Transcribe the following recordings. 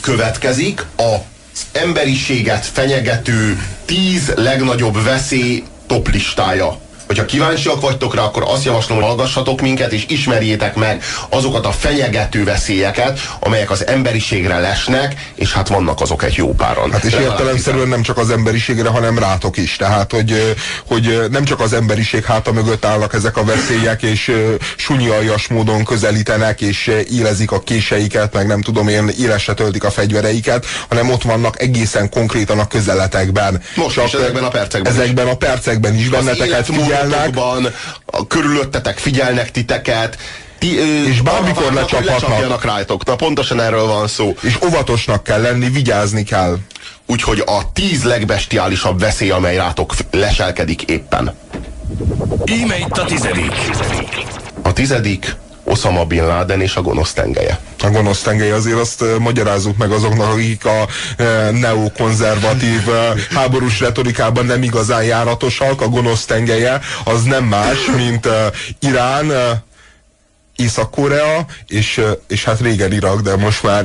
következik az emberiséget fenyegető 10 legnagyobb veszély toplistája. Hogyha kíváncsiak vagytok rá, akkor azt javaslom, hogy hallgassatok minket, és ismerjétek meg azokat a fenyegető veszélyeket, amelyek az emberiségre lesnek, és hát vannak azok egy jó páran. Hát és értelemszerűen nem csak az emberiségre, hanem rátok is. Tehát, hogy nem csak az emberiség háta mögött állnak ezek a veszélyek, és sunyi-aljas módon közelítenek, és élezik a késeiket, meg nem tudom én, élesre töltik a fegyvereiket, hanem ott vannak egészen konkrétan a közeletekben. Most is ezekben a percekben. Ezekben a percekben is benneteket figyelnek. Körülöttetek figyelnek titeket, és bármikor lecsapjanak rájtok. Na pontosan erről van szó. És óvatosnak kell lenni, vigyázni kell. Úgyhogy a 10 legbestiálisabb veszély, amely rátok leselkedik éppen. Íme itt a 10. A 10. Osama Bin Laden és a gonosz tengelye. A gonosz tengelye, azért azt magyarázzuk meg azoknak, akik a neokonzervatív háborús retorikában nem igazán járatosak. A gonosz tengelye az nem más, mint Irán, Észak-Korea, és hát régen Irak, de most már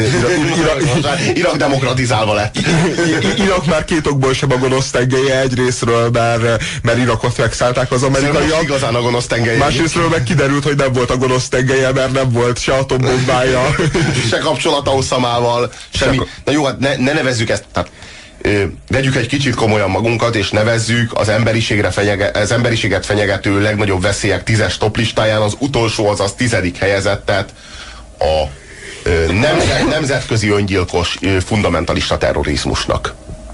Irak demokratizálva lett. Irak már két okból sem a gonosz tengelye, egyrésztről, mert Irakot megszállták az amerikaiak. Igazán a gonosz tengelye. Másrésztről meg kiderült, hogy nem volt a gonosz tengelye, mert nem volt se atombombája. Se kapcsolata Oszamával, semmi. Na jó, hát ne nevezzük ezt. Tehát, vegyük egy kicsit komolyan magunkat, és nevezzük az emberiséget fenyegető legnagyobb veszélyek 10-es toplistáján az utolsó, azaz 10. helyezettet, a nemzetközi öngyilkos fundamentalista terrorizmusnak.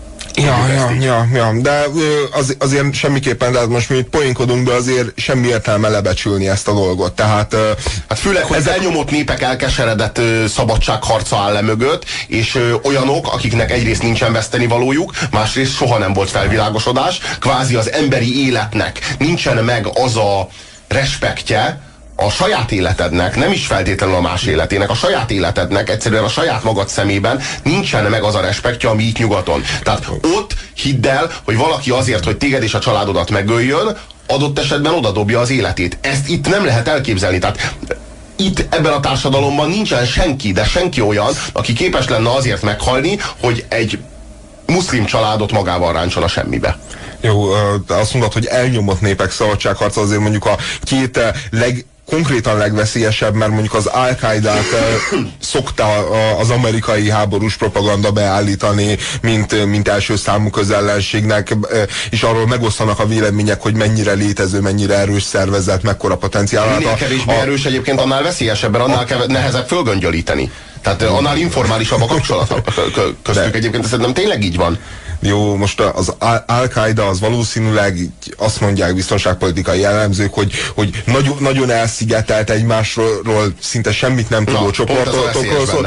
Ja, de azért semmiképpen, de most mi itt poénkodunk, de azért semmi értelme lebecsülni ezt a dolgot. Tehát, hát főleg, hogy elnyomott népek elkeseredett szabadságharca áll le mögött, és olyanok, akiknek egyrészt nincsen vesztenivalójuk, másrészt soha nem volt felvilágosodás, kvázi az emberi életnek nincsen meg az a respektje, a saját életednek, nem is feltétlenül a más életének, a saját életednek, egyszerűen a saját magad szemében nincsen meg az a respektja, ami itt nyugaton. Tehát ott hidd el, hogy valaki azért, hogy téged és a családodat megöljön, adott esetben odadobja az életét. Ezt itt nem lehet elképzelni. Tehát itt ebben a társadalomban nincsen senki, de senki olyan, aki képes lenne azért meghalni, hogy egy muszlim családot magával ráncson a semmibe. Jó, azt mondod, hogy elnyomott népek szabadságharca, azért mondjuk a két konkrétan legveszélyesebb, mert mondjuk az Al-Qaidát szokta az amerikai háborús propaganda beállítani, mint első számú közellenségnek, és arról megosztanak a vélemények, hogy mennyire létező, mennyire erős szervezet, mekkora potenciál. Minél kevésbé erős egyébként, annál veszélyesebben, annál nehezebb fölgöngyölíteni. Tehát annál informálisabb a kapcsolat köztük. Egyébként szerintem tényleg így van. Jó, most az Al-Qaida az valószínűleg azt mondják biztonságpolitikai elemzők, hogy nagyon elszigetelt egymásról, szinte semmit nem tudó csoportokról szól,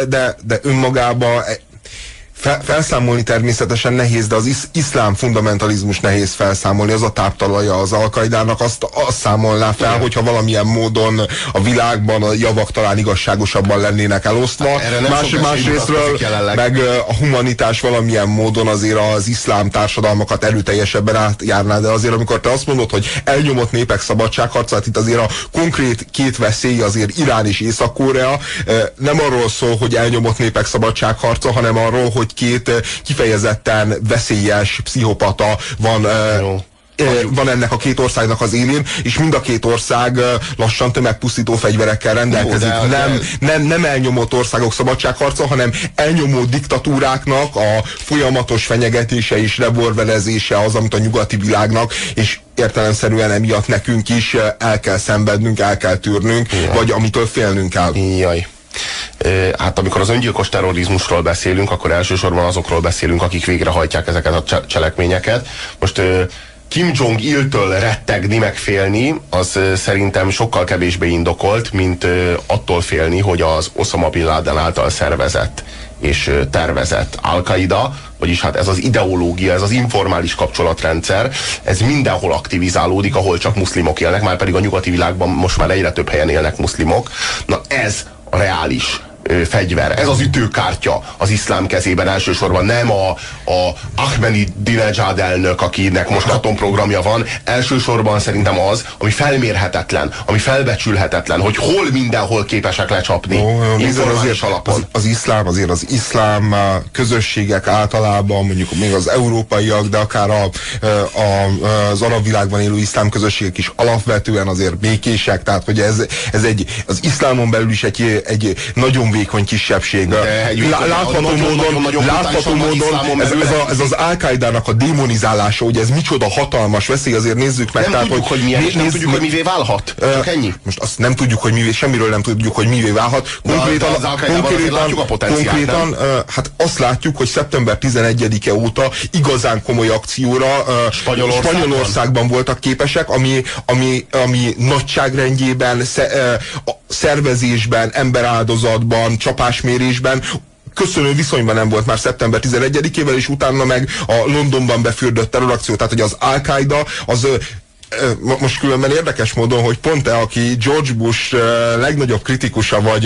de önmagában felszámolni természetesen nehéz, de az iszlám fundamentalizmus nehéz felszámolni, az a táptalaja az Al-Qaidának, azt számolná fel, hogyha valamilyen módon a világban a javak talán igazságosabban lennének elosztva. Másrésztről meg a humanitás valamilyen módon azért az iszlám társadalmakat erőteljesebben átjárná, de azért amikor te azt mondod, hogy elnyomott népek szabadságharcát, itt azért a konkrét két veszély azért Irán és Észak-Korea nem arról szól, hogy elnyomott népek szabadságharca, hanem arról, hogy két kifejezetten veszélyes pszichopata van ennek a két országnak az élén, és mind a két ország lassan tömegpusztító fegyverekkel rendelkezik. Nem elnyomott országok szabadságharca, hanem elnyomó diktatúráknak a folyamatos fenyegetése és revolverezése az, amit a nyugati világnak, és értelemszerűen emiatt nekünk is el kell szenvednünk, el kell tűrnünk, vagy amitől félnünk kell. Jaj. Hát amikor az öngyilkos terrorizmusról beszélünk, akkor elsősorban azokról beszélünk, akik végrehajtják ezeket a cselekményeket. Most Kim Jong-iltől rettegni, meg félni, az szerintem sokkal kevésbé indokolt, mint attól félni, hogy az Osama Bin Laden által szervezett és tervezett Al-Qaida, vagyis hát ez az ideológia, ez az informális kapcsolatrendszer, ez mindenhol aktivizálódik, ahol csak muszlimok élnek, már pedig a nyugati világban most már egyre több helyen élnek muszlimok. Na ez a reális fegyver. Ez az ütőkártya az iszlám kezében elsősorban, nem a Ahmadinejad elnök, akinek most atomprogramja van, elsősorban szerintem az, ami felmérhetetlen, ami felbecsülhetetlen, hogy hol mindenhol képesek lecsapni informális alapon. Az iszlám közösségek általában, mondjuk még az európaiak, de akár az arab világban élő iszlám közösségek is alapvetően azért békések, tehát hogy ez az iszlámon belül is egy nagyon vékony kisebbség. Látható módon ez az Al-Qaidának a démonizálása, hogy ez micsoda hatalmas veszély, azért nézzük meg. Nem tudjuk, hogy milyen, és nem tudjuk, hogy mivé válhat. Csak ennyi. Most azt nem tudjuk, hogy mivé, semmiről nem tudjuk, hogy mivé válhat. Konkrétan hát azt látjuk, hogy szeptember 11-e óta igazán komoly akcióra Spanyolországban voltak képesek, ami nagyságrendjében, szervezésben, emberáldozatban, csapásmérésben köszönő viszonyban nem volt már szeptember 11-ével, és utána meg a Londonban befürdött terrorakció. Tehát, hogy az Al-Qaida az most különben érdekes módon, hogy pont aki George Bush legnagyobb kritikusa vagy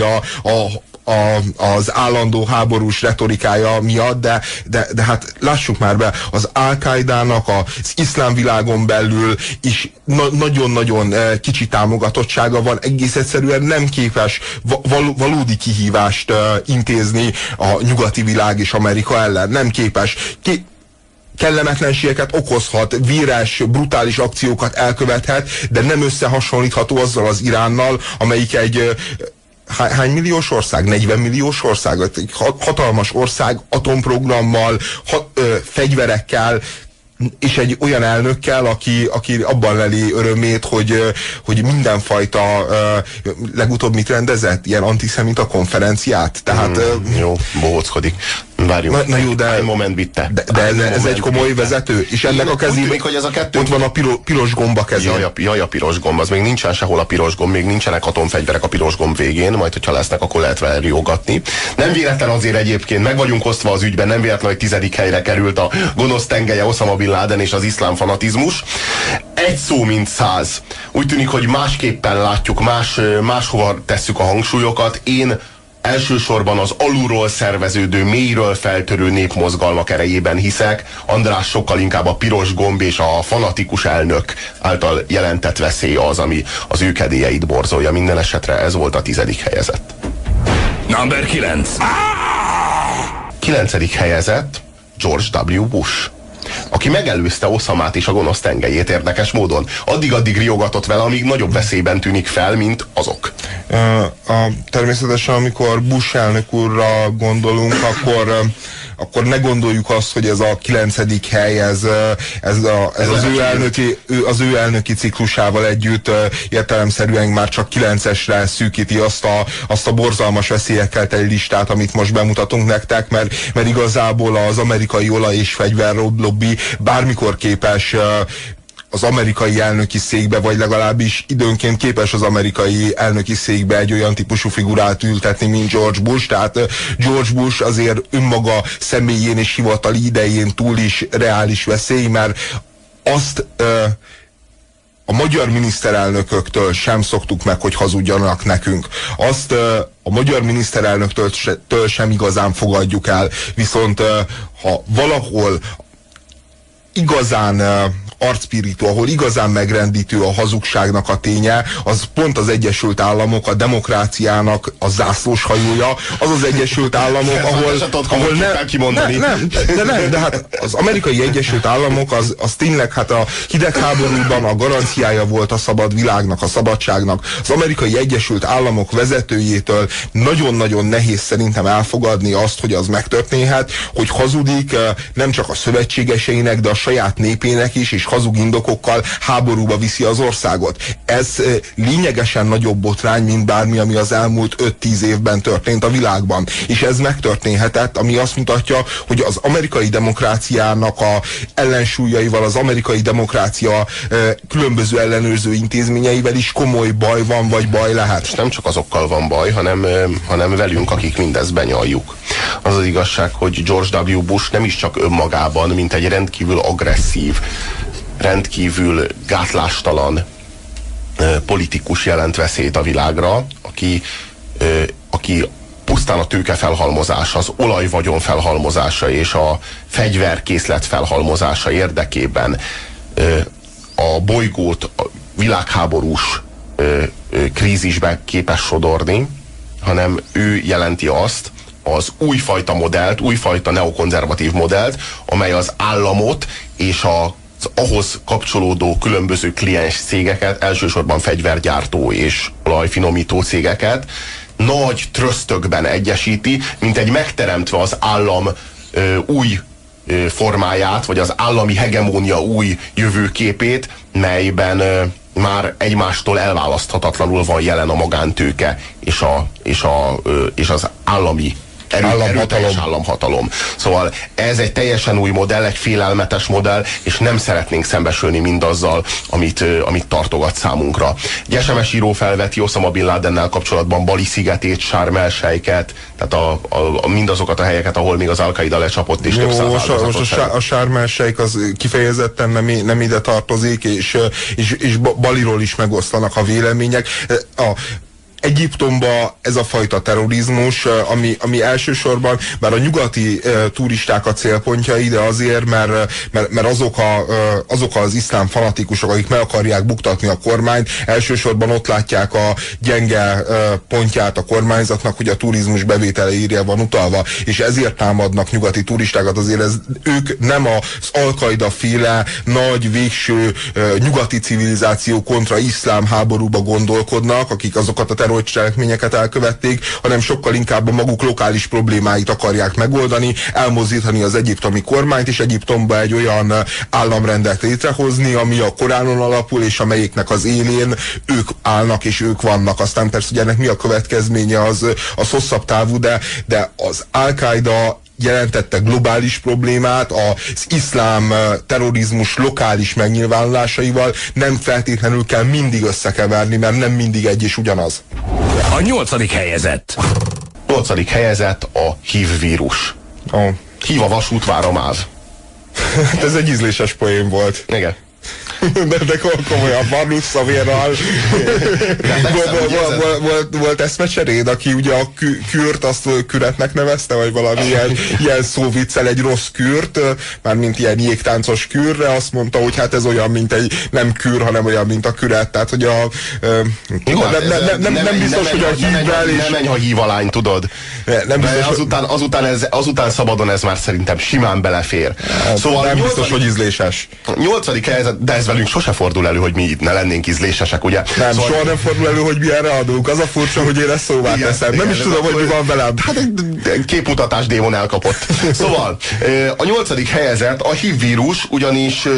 az állandó háborús retorikája miatt, de hát lássuk már be, az Al-Qaidának az iszlám világon belül is nagyon-nagyon kicsi támogatottsága van, egész egyszerűen nem képes valódi kihívást intézni a nyugati világ és Amerika ellen. Nem képes. Kellemetlenségeket okozhat, véres, brutális akciókat elkövethet, de nem összehasonlítható azzal az Iránnal, amelyik egy hány milliós ország? 40 milliós ország? Egy hatalmas ország, atomprogrammal, fegyverekkel, és egy olyan elnökkel, aki abban leli örömét, hogy mindenfajta legutóbb mit rendezett? Ilyen antiszemita konferenciát? Tehát... Jó, bohóckodik. Várjunk. Na jó, de moment bitte. De ez egy komoly vezető, és ennek a kezében tűnik, hogy ez a kettő... ott van a piros gomb a kezén. Jaj, a piros gomb, az még nincsen sehol a piros gomb, még nincsenek atomfegyverek a piros gomb végén, majd hogyha lesznek, akkor lehet vele riogatni. Nem véletlen azért egyébként, meg vagyunk osztva az ügyben, nem véletlen, hogy 10. helyre került a gonosz tengelye Osama Bin Laden és az iszlám fanatizmus. Egy szó mint 100. Úgy tűnik, hogy másképpen látjuk, máshova tesszük a hangsúlyokat. Én elsősorban az alulról szerveződő, mélyről feltörő népmozgalmak erejében hiszek. András sokkal inkább a piros gomb és a fanatikus elnök által jelentett veszély az, ami az ő kedélyeit borzolja. Minden esetre ez volt a 10. helyezett. Number 9. 9. helyezett George W. Bush, aki megelőzte Osamát és a gonosz tengelyét érdekes módon. Addig riogatott vele, amíg nagyobb veszélyben tűnik fel, mint azok. Természetesen, amikor Bush elnök úrra gondolunk, akkor ne gondoljuk azt, hogy ez a 9. hely, ez az ő elnöki ciklusával együtt értelemszerűen már csak 9-esre szűkíti azt a borzalmas veszélyekkel teli listát, amit most bemutatunk nektek, mert igazából az amerikai olaj- és fegyverlobbi bármikor képes az amerikai elnöki székbe, vagy legalábbis időnként képes az amerikai elnöki székbe egy olyan típusú figurát ültetni, mint George Bush. Tehát George Bush azért önmaga személyén és hivatali idején túl is reális veszély, mert azt a magyar miniszterelnököktől sem szoktuk meg, hogy hazudjanak nekünk. Azt a magyar miniszterelnöktől sem igazán fogadjuk el. Viszont ha valahol igazán arcpirító, ahol igazán megrendítő a hazugságnak a ténye, az pont az Egyesült Államok, a demokráciának a zászlóshajója, az az Egyesült Államok, ahol de hát az amerikai Egyesült Államok az tényleg hát a hidegháborúban a garanciája volt a szabad világnak, a szabadságnak. Az amerikai Egyesült Államok vezetőjétől nagyon-nagyon nehéz szerintem elfogadni azt, hogy az megtörténhet, hogy hazudik nem csak a szövetségeseinek, de a saját népének is, és hazug indokokkal háborúba viszi az országot. Ez lényegesen nagyobb botrány, mint bármi, ami az elmúlt 5-10 évben történt a világban. És ez megtörténhetett, ami azt mutatja, hogy az amerikai demokráciának a ellensúlyaival, az amerikai demokrácia különböző ellenőrző intézményeivel is komoly baj van, vagy baj lehet. És nem csak azokkal van baj, hanem velünk, akik mindezt benyaljuk. Az az igazság, hogy George W. Bush nem is csak önmagában, mint egy rendkívül agresszív, rendkívül gátlástalan politikus jelent veszélyt a világra, aki pusztán a tőke felhalmozása, az olajvagyon felhalmozása és a fegyverkészlet felhalmozása érdekében a bolygót a világháborús krízisbe képes sodorni, hanem ő jelenti azt, az újfajta modellt, újfajta neokonzervatív modellt, amely az államot és az ahhoz kapcsolódó különböző kliens cégeket, elsősorban fegyvergyártó és olajfinomító cégeket nagy trösztökben egyesíti, mint egy megteremtve az állam új formáját, vagy az állami hegemónia új jövőképét, melyben már egymástól elválaszthatatlanul van jelen a magántőke és az állami erőteljes államhatalom. Szóval ez egy teljesen új modell, egy félelmetes modell, és nem szeretnénk szembesülni mindazzal, amit tartogat számunkra. Egy SMS író felveti Osama Bin Ladennel kapcsolatban Bali szigetét, Sharm el-Sheikhet, tehát mindazokat a helyeket, ahol még az Al-Qaida lecsapott, és több száz áldozatot. A Sharm el-Sheikh az kifejezetten nem ide tartozik, és Baliról is megosztanak a vélemények. Egyiptomban ez a fajta terrorizmus, ami elsősorban bár a nyugati turisták a célpontjai, de azért, mert azok az iszlám fanatikusok, akik meg akarják buktatni a kormányt, elsősorban ott látják a gyenge pontját a kormányzatnak, hogy a turizmus bevételeire van utalva, és ezért támadnak nyugati turistákat. Azért ők nem az Al-Qaida féle nagy végső nyugati civilizáció kontra iszlám háborúba gondolkodnak, akik azokat a terrorcselekményeket elkövették, hanem sokkal inkább a maguk lokális problémáit akarják megoldani, elmozdítani az egyiptomi kormányt, és Egyiptomba egy olyan államrendet létrehozni, ami a Koránon alapul, és amelyiknek az élén ők állnak, és ők vannak. Aztán persze, hogy ennek mi a következménye, az hosszabb távú, de az Al-Qaida jelentette globális problémát, az iszlám terrorizmus lokális megnyilvánulásaival nem feltétlenül kell mindig összekeverni, mert nem mindig egy és ugyanaz. A 8. helyezett. 8. helyezett a HIV vírus. HIV a vasútvára MÁV. Ez egy ízléses poén volt. Igen. De komolyan, Barnusz Szavérral volt eszmecseréd, aki ugye a kürt azt küretnek nevezte, vagy valami ilyen szóviccel egy rossz kürt, mármint ilyen jégtáncos kürre, azt mondta, hogy hát ez olyan, mint egy nem kür, hanem olyan, mint a küret, tehát hogy nem biztos, hogy a hívvel és... Nem menj, ha hív a lány, tudod. Nem biztos, azután szabadon ez már szerintem simán belefér. Szóval nem biztos, hogy ízléses. 8. helyzet, de ez velünk sose fordul elő, hogy mi itt ne lennénk ízlésesek, ugye? Nem, szóval... soha nem fordul elő, hogy milyenre adunk. Az a furcsa, hogy én ezt szóvá teszem. Nem is tudom, hogy mi van velem. Hát egy képmutatás démon elkapott. Szóval, a 8. helyezett a HIV vírus, ugyanis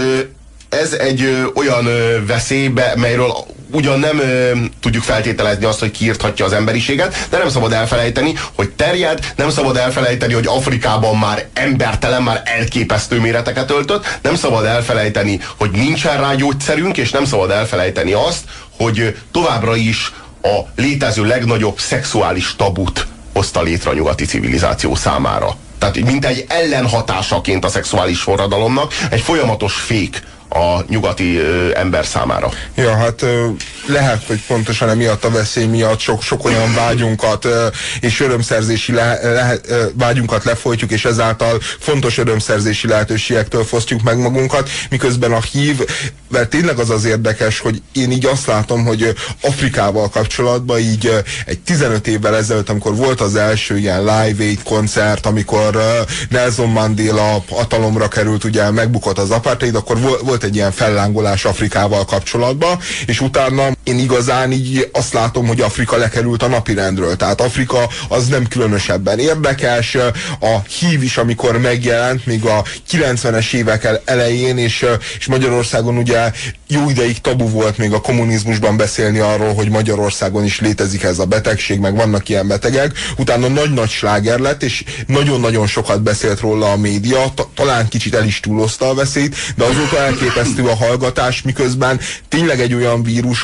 ez egy olyan veszélybe, melyről ugyan nem tudjuk feltételezni azt, hogy kiirthatja az emberiséget, de nem szabad elfelejteni, hogy terjed, nem szabad elfelejteni, hogy Afrikában már embertelen, már elképesztő méreteket öltött, nem szabad elfelejteni, hogy nincsen rá gyógyszerünk, és nem szabad elfelejteni azt, hogy továbbra is a létező legnagyobb szexuális tabut hozta létre a nyugati civilizáció számára. Tehát mint egy ellenhatásaként a szexuális forradalomnak, egy folyamatos fék a nyugati ember számára. Ja, hát lehet, hogy pontosan emiatt a veszély miatt sok olyan vágyunkat és örömszerzési vágyunkat lefolytjuk, és ezáltal fontos örömszerzési lehetőségektől fosztjuk meg magunkat, miközben a HIV, mert tényleg az érdekes, hogy én így azt látom, hogy Afrikával kapcsolatban így egy 15 évvel ezelőtt, amikor volt az első ilyen Live Aid koncert, amikor Nelson Mandela hatalomra került, ugye megbukott az apartheid, akkor volt egy ilyen fellángolás Afrikával kapcsolatban, és utána én igazán így azt látom, hogy Afrika lekerült a napirendről. Tehát Afrika az nem különösebben érdekes. A HIV is, amikor megjelent, még a 90-es évek elején, és Magyarországon ugye jó ideig tabu volt még a kommunizmusban beszélni arról, hogy Magyarországon is létezik ez a betegség, meg vannak ilyen betegek. Utána nagy-nagy sláger lett, és nagyon-nagyon sokat beszélt róla a média, talán kicsit el is túlozta a veszélyt, de azóta elképesztő a hallgatás, miközben tényleg egy olyan vírus,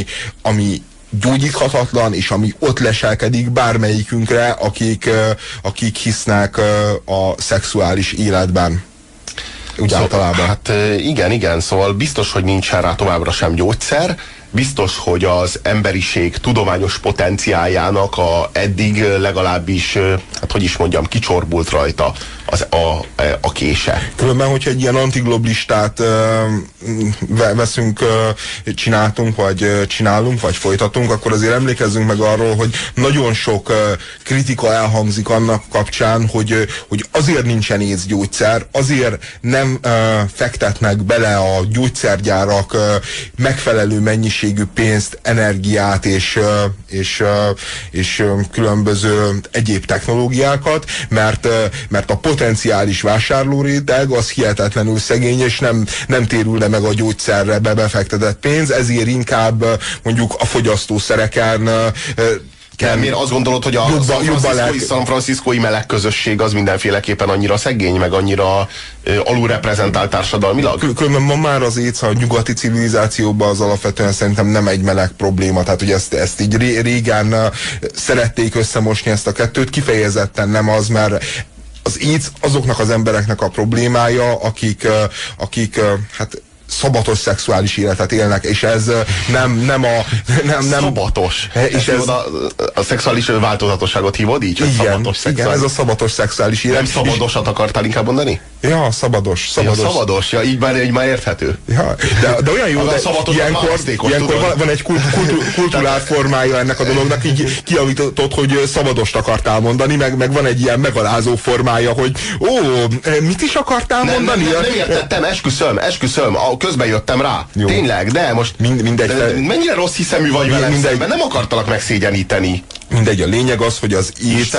ami gyógyíthatatlan, és ami ott leselkedik bármelyikünkre, akik hisznek a szexuális életben. Úgy általában. Hát igen, szóval biztos, hogy nincsen rá továbbra sem gyógyszer, biztos, hogy az emberiség tudományos potenciáljának eddig legalábbis, hát hogy is mondjam, kicsorbult rajta a kése. Különben, hogyha egy ilyen antiglobalistát csináltunk, vagy csinálunk, vagy folytatunk, akkor azért emlékezzünk meg arról, hogy nagyon sok kritika elhangzik annak kapcsán, hogy azért nincsen észgyógyszer, azért nem fektetnek bele a gyógyszergyárak megfelelő mennyiségű pénzt, energiát és különböző egyéb technológiákat, mert a potenciális vásárlóréteg az hihetetlenül szegény, és nem térülne meg a gyógyszerre befektetett pénz, ezért inkább mondjuk a fogyasztószereken miért azt gondolod, hogy a San Franciscói meleg közösség az mindenféleképpen annyira szegény, meg annyira alulreprezentált társadalmilag? Különben ma már az AIDS a nyugati civilizációban az alapvetően szerintem nem egy meleg probléma, tehát hogy ezt így régen szerették összemosni ezt a kettőt, kifejezetten nem az, mert az AIDS azoknak az embereknek a problémája, akik hát szabatos szexuális életet élnek, és ez nem szabatos. És ez a szexuális változatosságot hívod így? Igen, ez a szabatos szexuális élet. Nem szabadosat akartál inkább mondani? Ja, szabados. Ja, szabados, ja, így már érthető. Ja, de olyan jó, de ilyenkor van egy kulturált formája ennek a dolognak, így kiavított, hogy szabadost akartál mondani, meg van egy ilyen megalázó formája, hogy mit is akartál mondani? Nem értettem, esküszöm, közben jöttem rá. Jó. Tényleg, de most mennyire rossz hiszemű vagy velem szemben, nem akartalak megszégyeníteni. Mindegy, a lényeg az, hogy az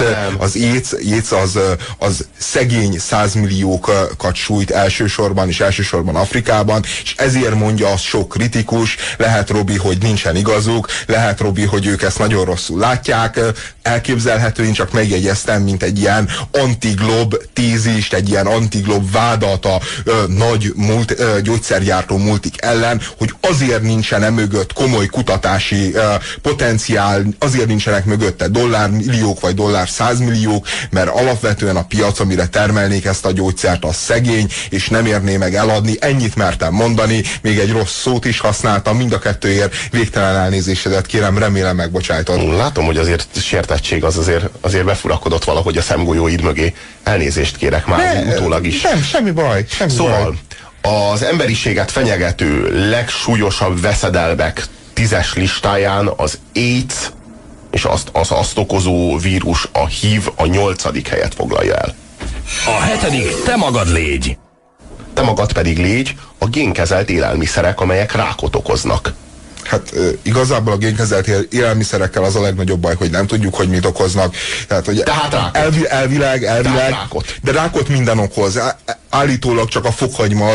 AIDS az szegény 100 milliókat sújt elsősorban Afrikában, és ezért mondja azt sok kritikus, lehet Robi, hogy nincsen igazuk, lehet Robi, hogy ők ezt nagyon rosszul látják, elképzelhető, én csak megjegyeztem, mint egy ilyen antiglob tézist, egy ilyen antiglob vádat a nagy gyógyszergyártó multik ellen, hogy azért nincsen mögött komoly kutatási potenciál, azért nincsenek mögötte dollármilliók vagy $100 milliók, mert alapvetően a piac, amire termelnék ezt a gyógyszert, az szegény, és nem érné meg eladni. Ennyit mertem mondani, még egy rossz szót is használtam, mind a kettőért végtelen elnézésedet kérem, remélem megbocsájtod. Látom, hogy azért sértettség az azért befurakodott valahogy a szemgolyóid mögé. Elnézést kérek már utólag is. Nem, semmi baj. Szóval az emberiséget fenyegető legsúlyosabb veszedelmek 10-es listáján az AIDS és azt okozó vírus, a HIV a 8. helyet foglalja el. A 7. te magad légy. Te magad pedig légy a génkezelt élelmiszerek, amelyek rákot okoznak. Hát igazából a génkezelt élelmiszerekkel az a legnagyobb baj, hogy nem tudjuk, hogy mit okoznak. Tehát rákot. Elvileg, de rákot minden okoz. Állítólag csak a fokhagyma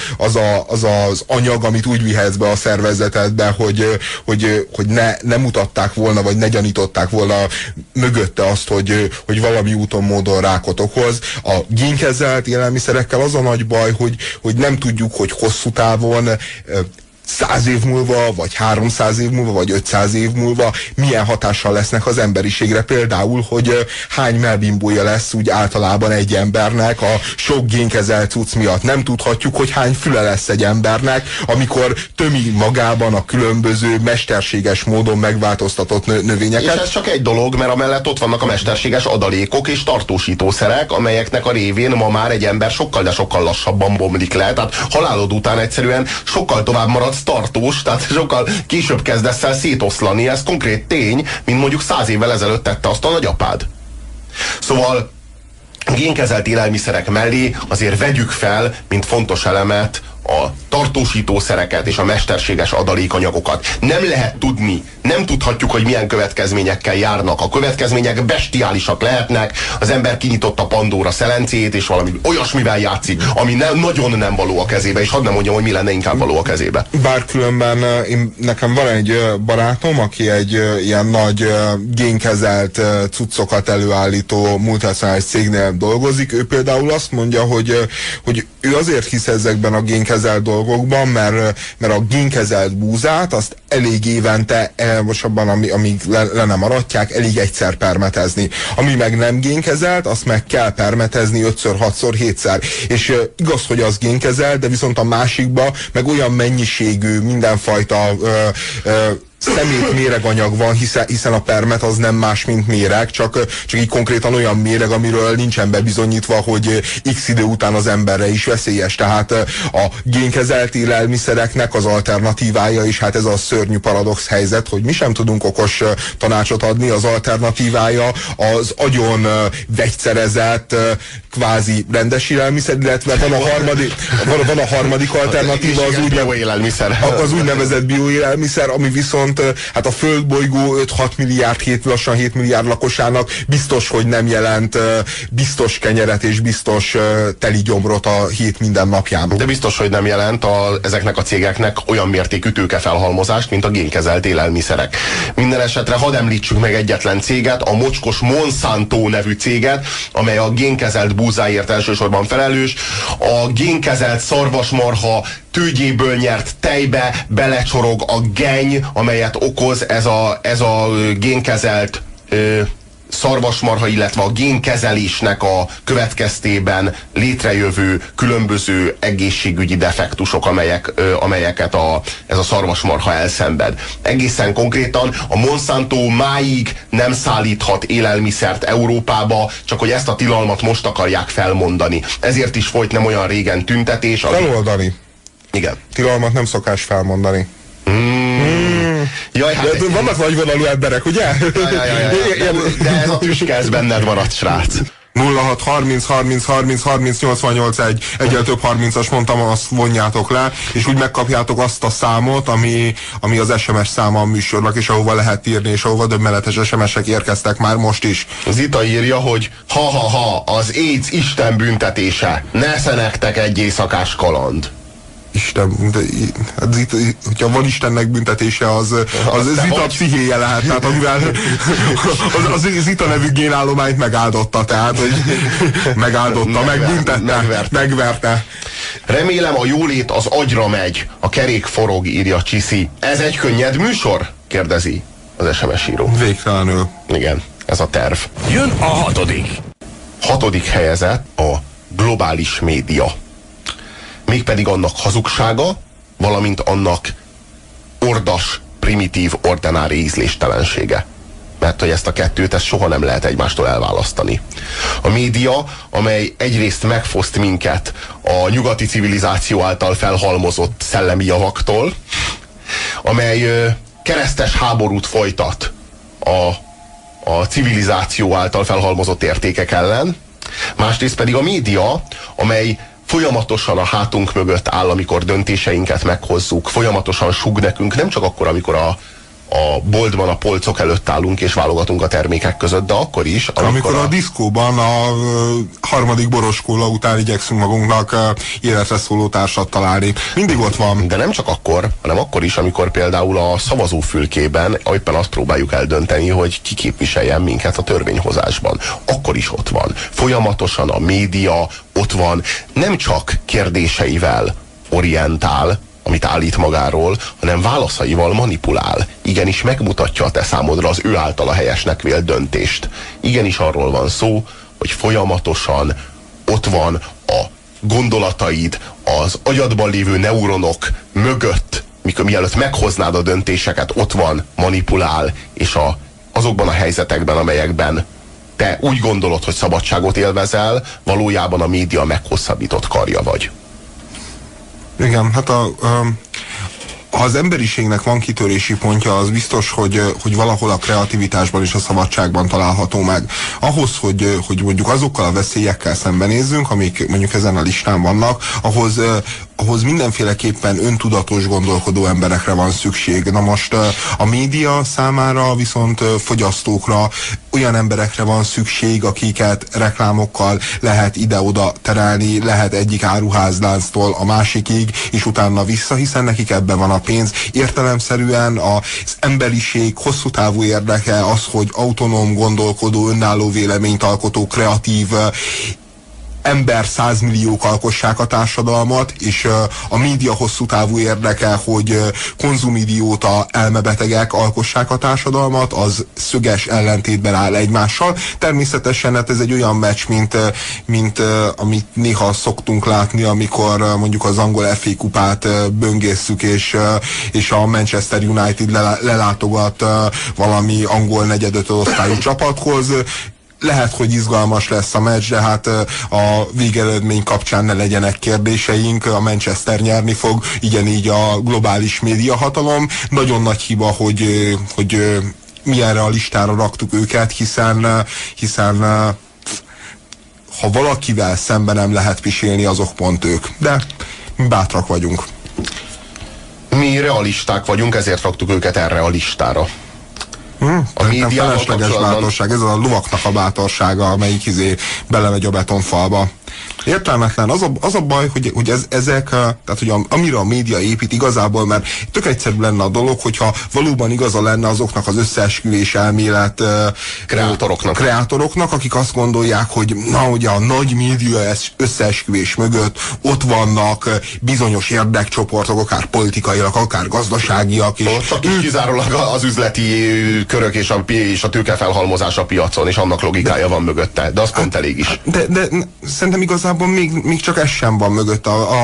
az anyag, amit úgy vihetsz be a szervezetedbe, hogy ne mutatták volna, vagy ne gyanították volna mögötte azt, hogy valami úton, módon rákot okoz. A génkezelt élelmiszerekkel az a nagy baj, hogy nem tudjuk, hogy hosszú távon 100 év múlva, vagy 300 év múlva, vagy 500 év múlva milyen hatással lesznek az emberiségre. Például, hogy hány melbimbója lesz úgy általában egy embernek a sok génkezelt cucc miatt. Nem tudhatjuk, hogy hány füle lesz egy embernek, amikor tömi magában a különböző mesterséges módon megváltoztatott növényeket. És ez csak egy dolog, mert amellett ott vannak a mesterséges adalékok és tartósítószerek, amelyeknek a révén ma már egy ember sokkal, de sokkal lassabban bomlik le. Tehát halálod után egyszerűen sokkal tovább maradsz tartós, tehát sokkal később kezdesz el szétoszlani, ez konkrét tény, mint mondjuk 100 évvel ezelőtt tette azt a nagyapád. Szóval génkezelt élelmiszerek mellé azért vegyük fel, mint fontos elemet, a tartósítószereket és a mesterséges adalékanyagokat. Nem lehet tudni, nem tudhatjuk, hogy milyen következményekkel járnak. A következmények bestiálisak lehetnek, az ember kinyitotta Pandóra szelencéjét, és valami olyasmivel játszik, ami nagyon nem való a kezébe, és hadd nem mondjam, hogy mi lenne inkább való a kezébe. Bár különben nekem van egy barátom, aki egy ilyen nagy génkezelt cuccokat előállító multinacionális cégnél dolgozik. Ő például azt mondja, hogy ő azért hisz ezekben a génkezelt génkezelt dolgokban, mert a génkezelt búzát azt elég évente, most abban, amíg le nem aratják, elég egyszer permetezni. Ami meg nem génkezelt, azt meg kell permetezni 5-ször, 6-szor, 7-szer. És igaz, hogy az génkezelt, de viszont a másikba meg olyan mennyiségű mindenfajta szemét méreganyag van, hiszen a permet az nem más, mint méreg, csak így konkrétan olyan méreg, amiről nincsen bebizonyítva, hogy x idő után az emberre is veszélyes. Tehát a génkezelt élelmiszereknek az alternatívája is, hát ez a szörnyű paradox helyzet, hogy mi sem tudunk okos tanácsot adni, az alternatívája az agyon vegyszerezett kvázi rendes élelmiszer, illetve van a harmadik alternatíva, az úgynevezett bioélelmiszer, ami viszont hát a földbolygó 5-6 milliárd, lassan 7 milliárd lakosának biztos, hogy nem jelent biztos kenyeret és biztos teli gyomrot a hét minden napján. De biztos, hogy nem jelent ezeknek a cégeknek olyan mértékű tőkefelhalmozást, mint a génkezelt élelmiszerek. Minden esetre hadd említsük meg egyetlen céget, a mocskos Monsanto nevű céget, amely a génkezelt búzáért elsősorban felelős. A génkezelt szarvasmarha tőgyéből nyert tejbe belecsorog a geny, amelyet okoz ez a génkezelt szarvasmarha, illetve a génkezelésnek a következtében létrejövő különböző egészségügyi defektusok, amelyeket ez a szarvasmarha elszenved. Egészen konkrétan a Monsanto máig nem szállíthat élelmiszert Európába, csak hogy ezt a tilalmat most akarják felmondani. Ezért is folyt nem olyan régen tüntetés. Feloldani. Igen. Tilalmat nem szokás felmondani. Jaj, hát vannak nagyvonalú emberek, ugye? De ez a tüske, ez benned maradt, srác. 06 30 30 30 30 88 egyel több 30-as mondtam, azt vonjátok le, és úgy megkapjátok azt a számot, ami az SMS száma a műsornak, és ahova lehet írni, és ahova döbbenetes SMS-ek érkeztek már most is. Zita írja, hogy ha, az AIDS Isten büntetése, nesze nektek egy éjszakás kaland. Isten, hogyha van Istennek büntetése, az Zita pszichéje lehet, tehát amivel az Zita nevű génállományt megáldotta, tehát hogy megáldotta, megbüntette, megverte. Remélem a jólét az agyra megy, a kerék forog, írja Csiszi. Ez egy könnyed műsor? Kérdezi az SMS író. Végtelenül. Igen, ez a terv. Jön a hatodik. Hatodik helyezett a globális média. Mégpedig annak hazugsága, valamint annak ordas, primitív, ordinári ízléstelensége. Mert hogy ezt a kettőt, ezt soha nem lehet egymástól elválasztani. A média, amely egyrészt megfoszt minket a nyugati civilizáció által felhalmozott szellemi javaktól, amely keresztes háborút folytat a civilizáció által felhalmozott értékek ellen, másrészt pedig a média, amely folyamatosan a hátunk mögött áll, amikor döntéseinket meghozzuk, folyamatosan sug nekünk, nem csak akkor, amikor a boltban a polcok előtt állunk és válogatunk a termékek között, de akkor is, amikor a diszkóban a harmadik boroskóla után igyekszünk magunknak életre szóló társat találni. Mindig ott van. De nem csak akkor, hanem akkor is, amikor például a szavazófülkében éppen azt próbáljuk eldönteni, hogy ki képviseljen minket a törvényhozásban. Akkor is ott van. Folyamatosan a média ott van, nem csak kérdéseivel orientál, amit állít magáról, hanem válaszaival manipulál. Igenis megmutatja a te számodra az ő általa helyesnek vélt döntést. Igenis arról van szó, hogy folyamatosan ott van a gondolataid, az agyadban lévő neuronok mögött, mielőtt meghoznád a döntéseket, ott van, manipulál, és azokban a helyzetekben, amelyekben te úgy gondolod, hogy szabadságot élvezel, valójában a média meghosszabbított karja vagy. Igen, hát ha az emberiségnek van kitörési pontja, az biztos, hogy valahol a kreativitásban és a szabadságban található meg. Ahhoz, hogy mondjuk azokkal a veszélyekkel szembenézzünk, amik mondjuk ezen a listán vannak, ahhoz mindenféleképpen öntudatos gondolkodó emberekre van szükség. Na most a média számára viszont fogyasztókra, olyan emberekre van szükség, akiket reklámokkal lehet ide-oda terelni, lehet egyik áruházlánctól a másikig, és utána vissza, hiszen nekik ebben van a pénz. Értelemszerűen az emberiség hosszú távú érdeke az, hogy autonóm, gondolkodó, önálló véleményt alkotó, kreatív ember 100 milliók alkossák a társadalmat, és a média hosszú távú érdeke, hogy konzumidióta elmebetegek alkossák a társadalmat, az szöges ellentétben áll egymással. Természetesen hát ez egy olyan meccs, mint amit néha szoktunk látni, amikor mondjuk az angol FA kupát böngészük, és a Manchester United lelátogat valami angol negyedötöd osztályú csapathoz. Lehet, hogy izgalmas lesz a meccs, de hát a végeredmény kapcsán ne legyenek kérdéseink, a Manchester nyerni fog, így a globális médiahatalom. Nagyon nagy hiba, hogy mi erre a listára raktuk őket, hiszen ha valakivel szemben nem lehet pisélni, azok pont ők. De mi bátrak vagyunk. Mi realisták vagyunk, ezért raktuk őket erre a listára. A médiával felesleges bátorság, ez a lovaknak a bátorsága, amelyik belemegy a betonfalba. Értelmetlen. Az a baj, hogy ezek, tehát hogy amire a média épít igazából, mert tök egyszerű lenne a dolog, hogyha valóban igaza lenne azoknak az összeesküvés elmélet kreátoroknak, akik azt gondolják, hogy hogy a nagy média összeesküvés mögött ott vannak bizonyos érdekcsoportok, akár politikaiak, akár gazdaságiak. Csak is kizárólag az üzleti körök és a tőkefelhalmozás a piacon, és annak logikája van mögötte, de az pont elég is. De szerintem igazából még csak ez sem van mögött.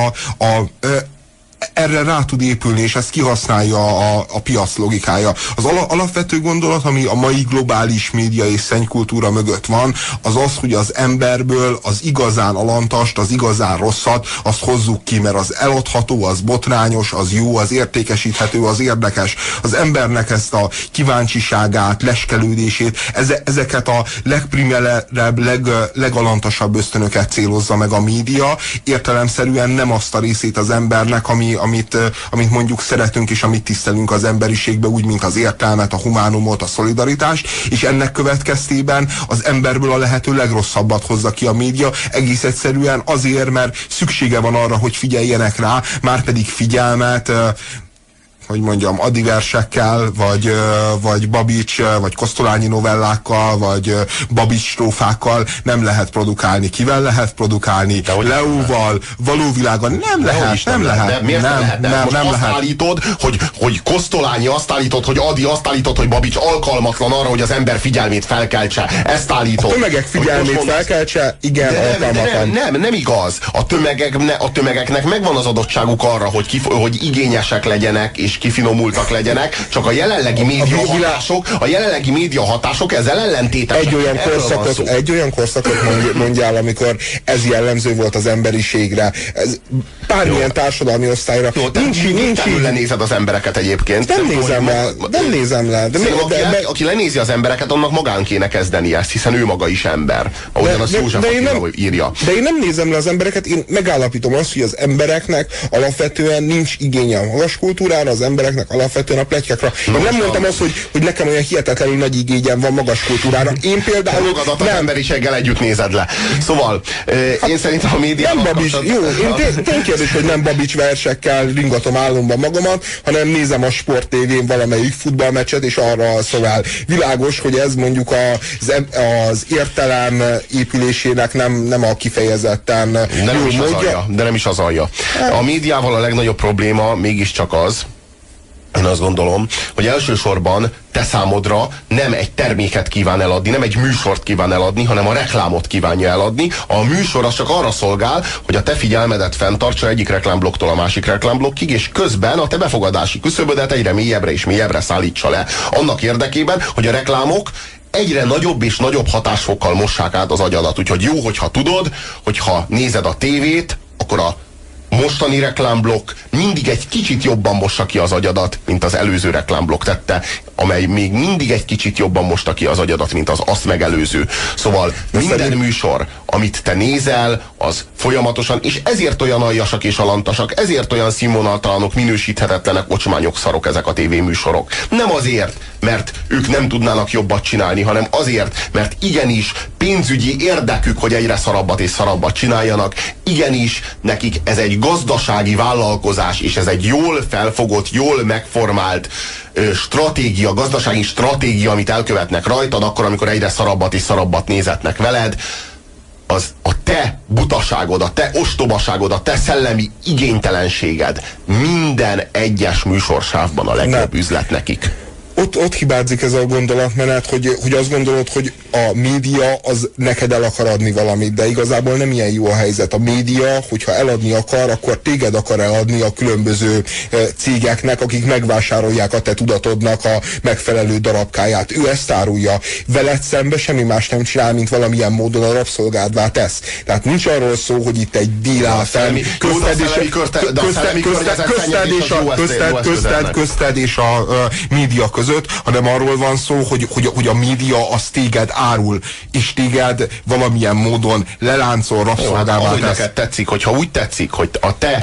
Erre rá tud épülni, és ezt kihasználja a piac logikája. Az alapvető gondolat, ami a mai globális média és szennykultúra mögött van, az az, hogy az emberből az igazán alantast, az igazán rosszat, azt hozzuk ki, mert az eladható, az botrányos, az jó, az értékesíthető, az érdekes. Az embernek ezt a kíváncsiságát, leskelődését, ezeket a legprimerebb, legalantasabb ösztönöket célozza meg a média, értelemszerűen nem azt a részét az embernek, amit mondjuk szeretünk és amit tisztelünk az emberiségbe, úgy, mint az értelmet, a humánumot, a szolidaritást, és ennek következtében az emberből a lehető legrosszabbat hozza ki a média, egész egyszerűen azért, mert szüksége van arra, hogy figyeljenek rá, márpedig figyelmet, hogy mondjam, adiversekkel, vagy Babics, vagy Kosztolányi novellákkal, vagy Babics strófákkal nem lehet produkálni. Kivel lehet produkálni? Leóval, valóvilágon nem lehet. De miért nem lehet? Állítod, hogy Kosztolányi, azt állítod, hogy Adi, azt állítod, hogy Babics alkalmatlan arra, hogy az ember figyelmét felkeltse. Ezt állítod. A tömegek figyelmét felkeltse, igen, alkalmatlan. Nem igaz. A tömegeknek megvan az adottságuk arra, hogy igényesek legyenek, és kifinomultak legyenek, csak a jelenlegi média hatások ezzel ellentétesek. Egy olyan korszakot mondjál, amikor ez jellemző volt az emberiségre. Ez bármilyen társadalmi osztályra. Jó, nincs lenézed az embereket egyébként. Nem nézem le. Aki lenézi az embereket, annak magán kéne kezdeni ezt, hiszen ő maga is ember. Ahogyan a József Attila írja. De én nem nézem le az embereket, én megállapítom azt, hogy az embereknek alapvetően nincs igénye a magas kultúrára, az embereknek alapvetően a pletykákra. Én nem mondtam azt, hogy nekem olyan hihetetlenül nagy igényem van magas kultúrára. Én például magadat az emberiséggel együtt nézed le. Szóval én szerintem a médiában... Nem Babics, jó, én kérdés, hogy nem Babics versekkel ringatom álomban magamat, hanem nézem a Sport TV-n valamelyik futballmeccset, és arra szolgál. Világos, hogy ez mondjuk az értelem épülésének nem a kifejezetten jó módja. De nem is az alja. A médiával a legnagyobb probléma mégiscsak az, én azt gondolom, hogy elsősorban te számodra nem egy terméket kíván eladni, nem egy műsort kíván eladni, hanem a reklámot kívánja eladni. A műsor az csak arra szolgál, hogy a te figyelmedet fenntartsa egyik reklámblokktól a másik reklámblokkig, és közben a te befogadási küszöbödet egyre mélyebbre és mélyebbre szállítsa le. Annak érdekében, hogy a reklámok egyre nagyobb és nagyobb hatásfokkal mossák át az agyadat. Úgyhogy jó, hogyha tudod, hogyha nézed a tévét, akkor a mostani reklámblokk mindig egy kicsit jobban mossa ki az agyadat, mint az előző reklámblokk tette, amely még mindig egy kicsit jobban mosta ki az agyadat, mint az azt megelőző. Szóval minden műsor, amit te nézel, az folyamatosan, és ezért olyan aljasak és alantasak, ezért olyan színvonaltalanok, minősíthetetlenek, ocsmányok, szarok ezek a tévéműsorok. Nem azért, mert ők nem tudnának jobbat csinálni, hanem azért, mert igenis pénzügyi érdekük, hogy egyre szarabbat és szarabbat csináljanak, igenis nekik ez egy gazdasági vállalkozás, és ez egy jól felfogott, jól megformált stratégia, gazdasági stratégia, amit elkövetnek rajtad, akkor, amikor egyre szarabbat és szarabbat nézetnek veled, az a te butaságod, a te ostobaságod, a te szellemi igénytelenséged minden egyes műsorsávban a legjobb üzlet nekik. Ott hibázik ez a gondolatmenet, hogy azt gondolod, hogy a média az neked el akar adni valamit, de igazából nem ilyen jó a helyzet. A média, hogyha eladni akar, akkor téged akar eladni a különböző cégeknek, akik megvásárolják a te tudatodnak a megfelelő darabkáját. Ő ezt árulja. Veled szembe semmi más nem csinál, mint valamilyen módon a rabszolgádvá tesz. Tehát nincs arról szó, hogy itt egy díl áll fel közted és a média között, hanem arról van szó, hogy a média az téged árul, és téged valamilyen módon leláncol, rabszolgává tesz. Neked tetszik, hogyha úgy tetszik, hogy a te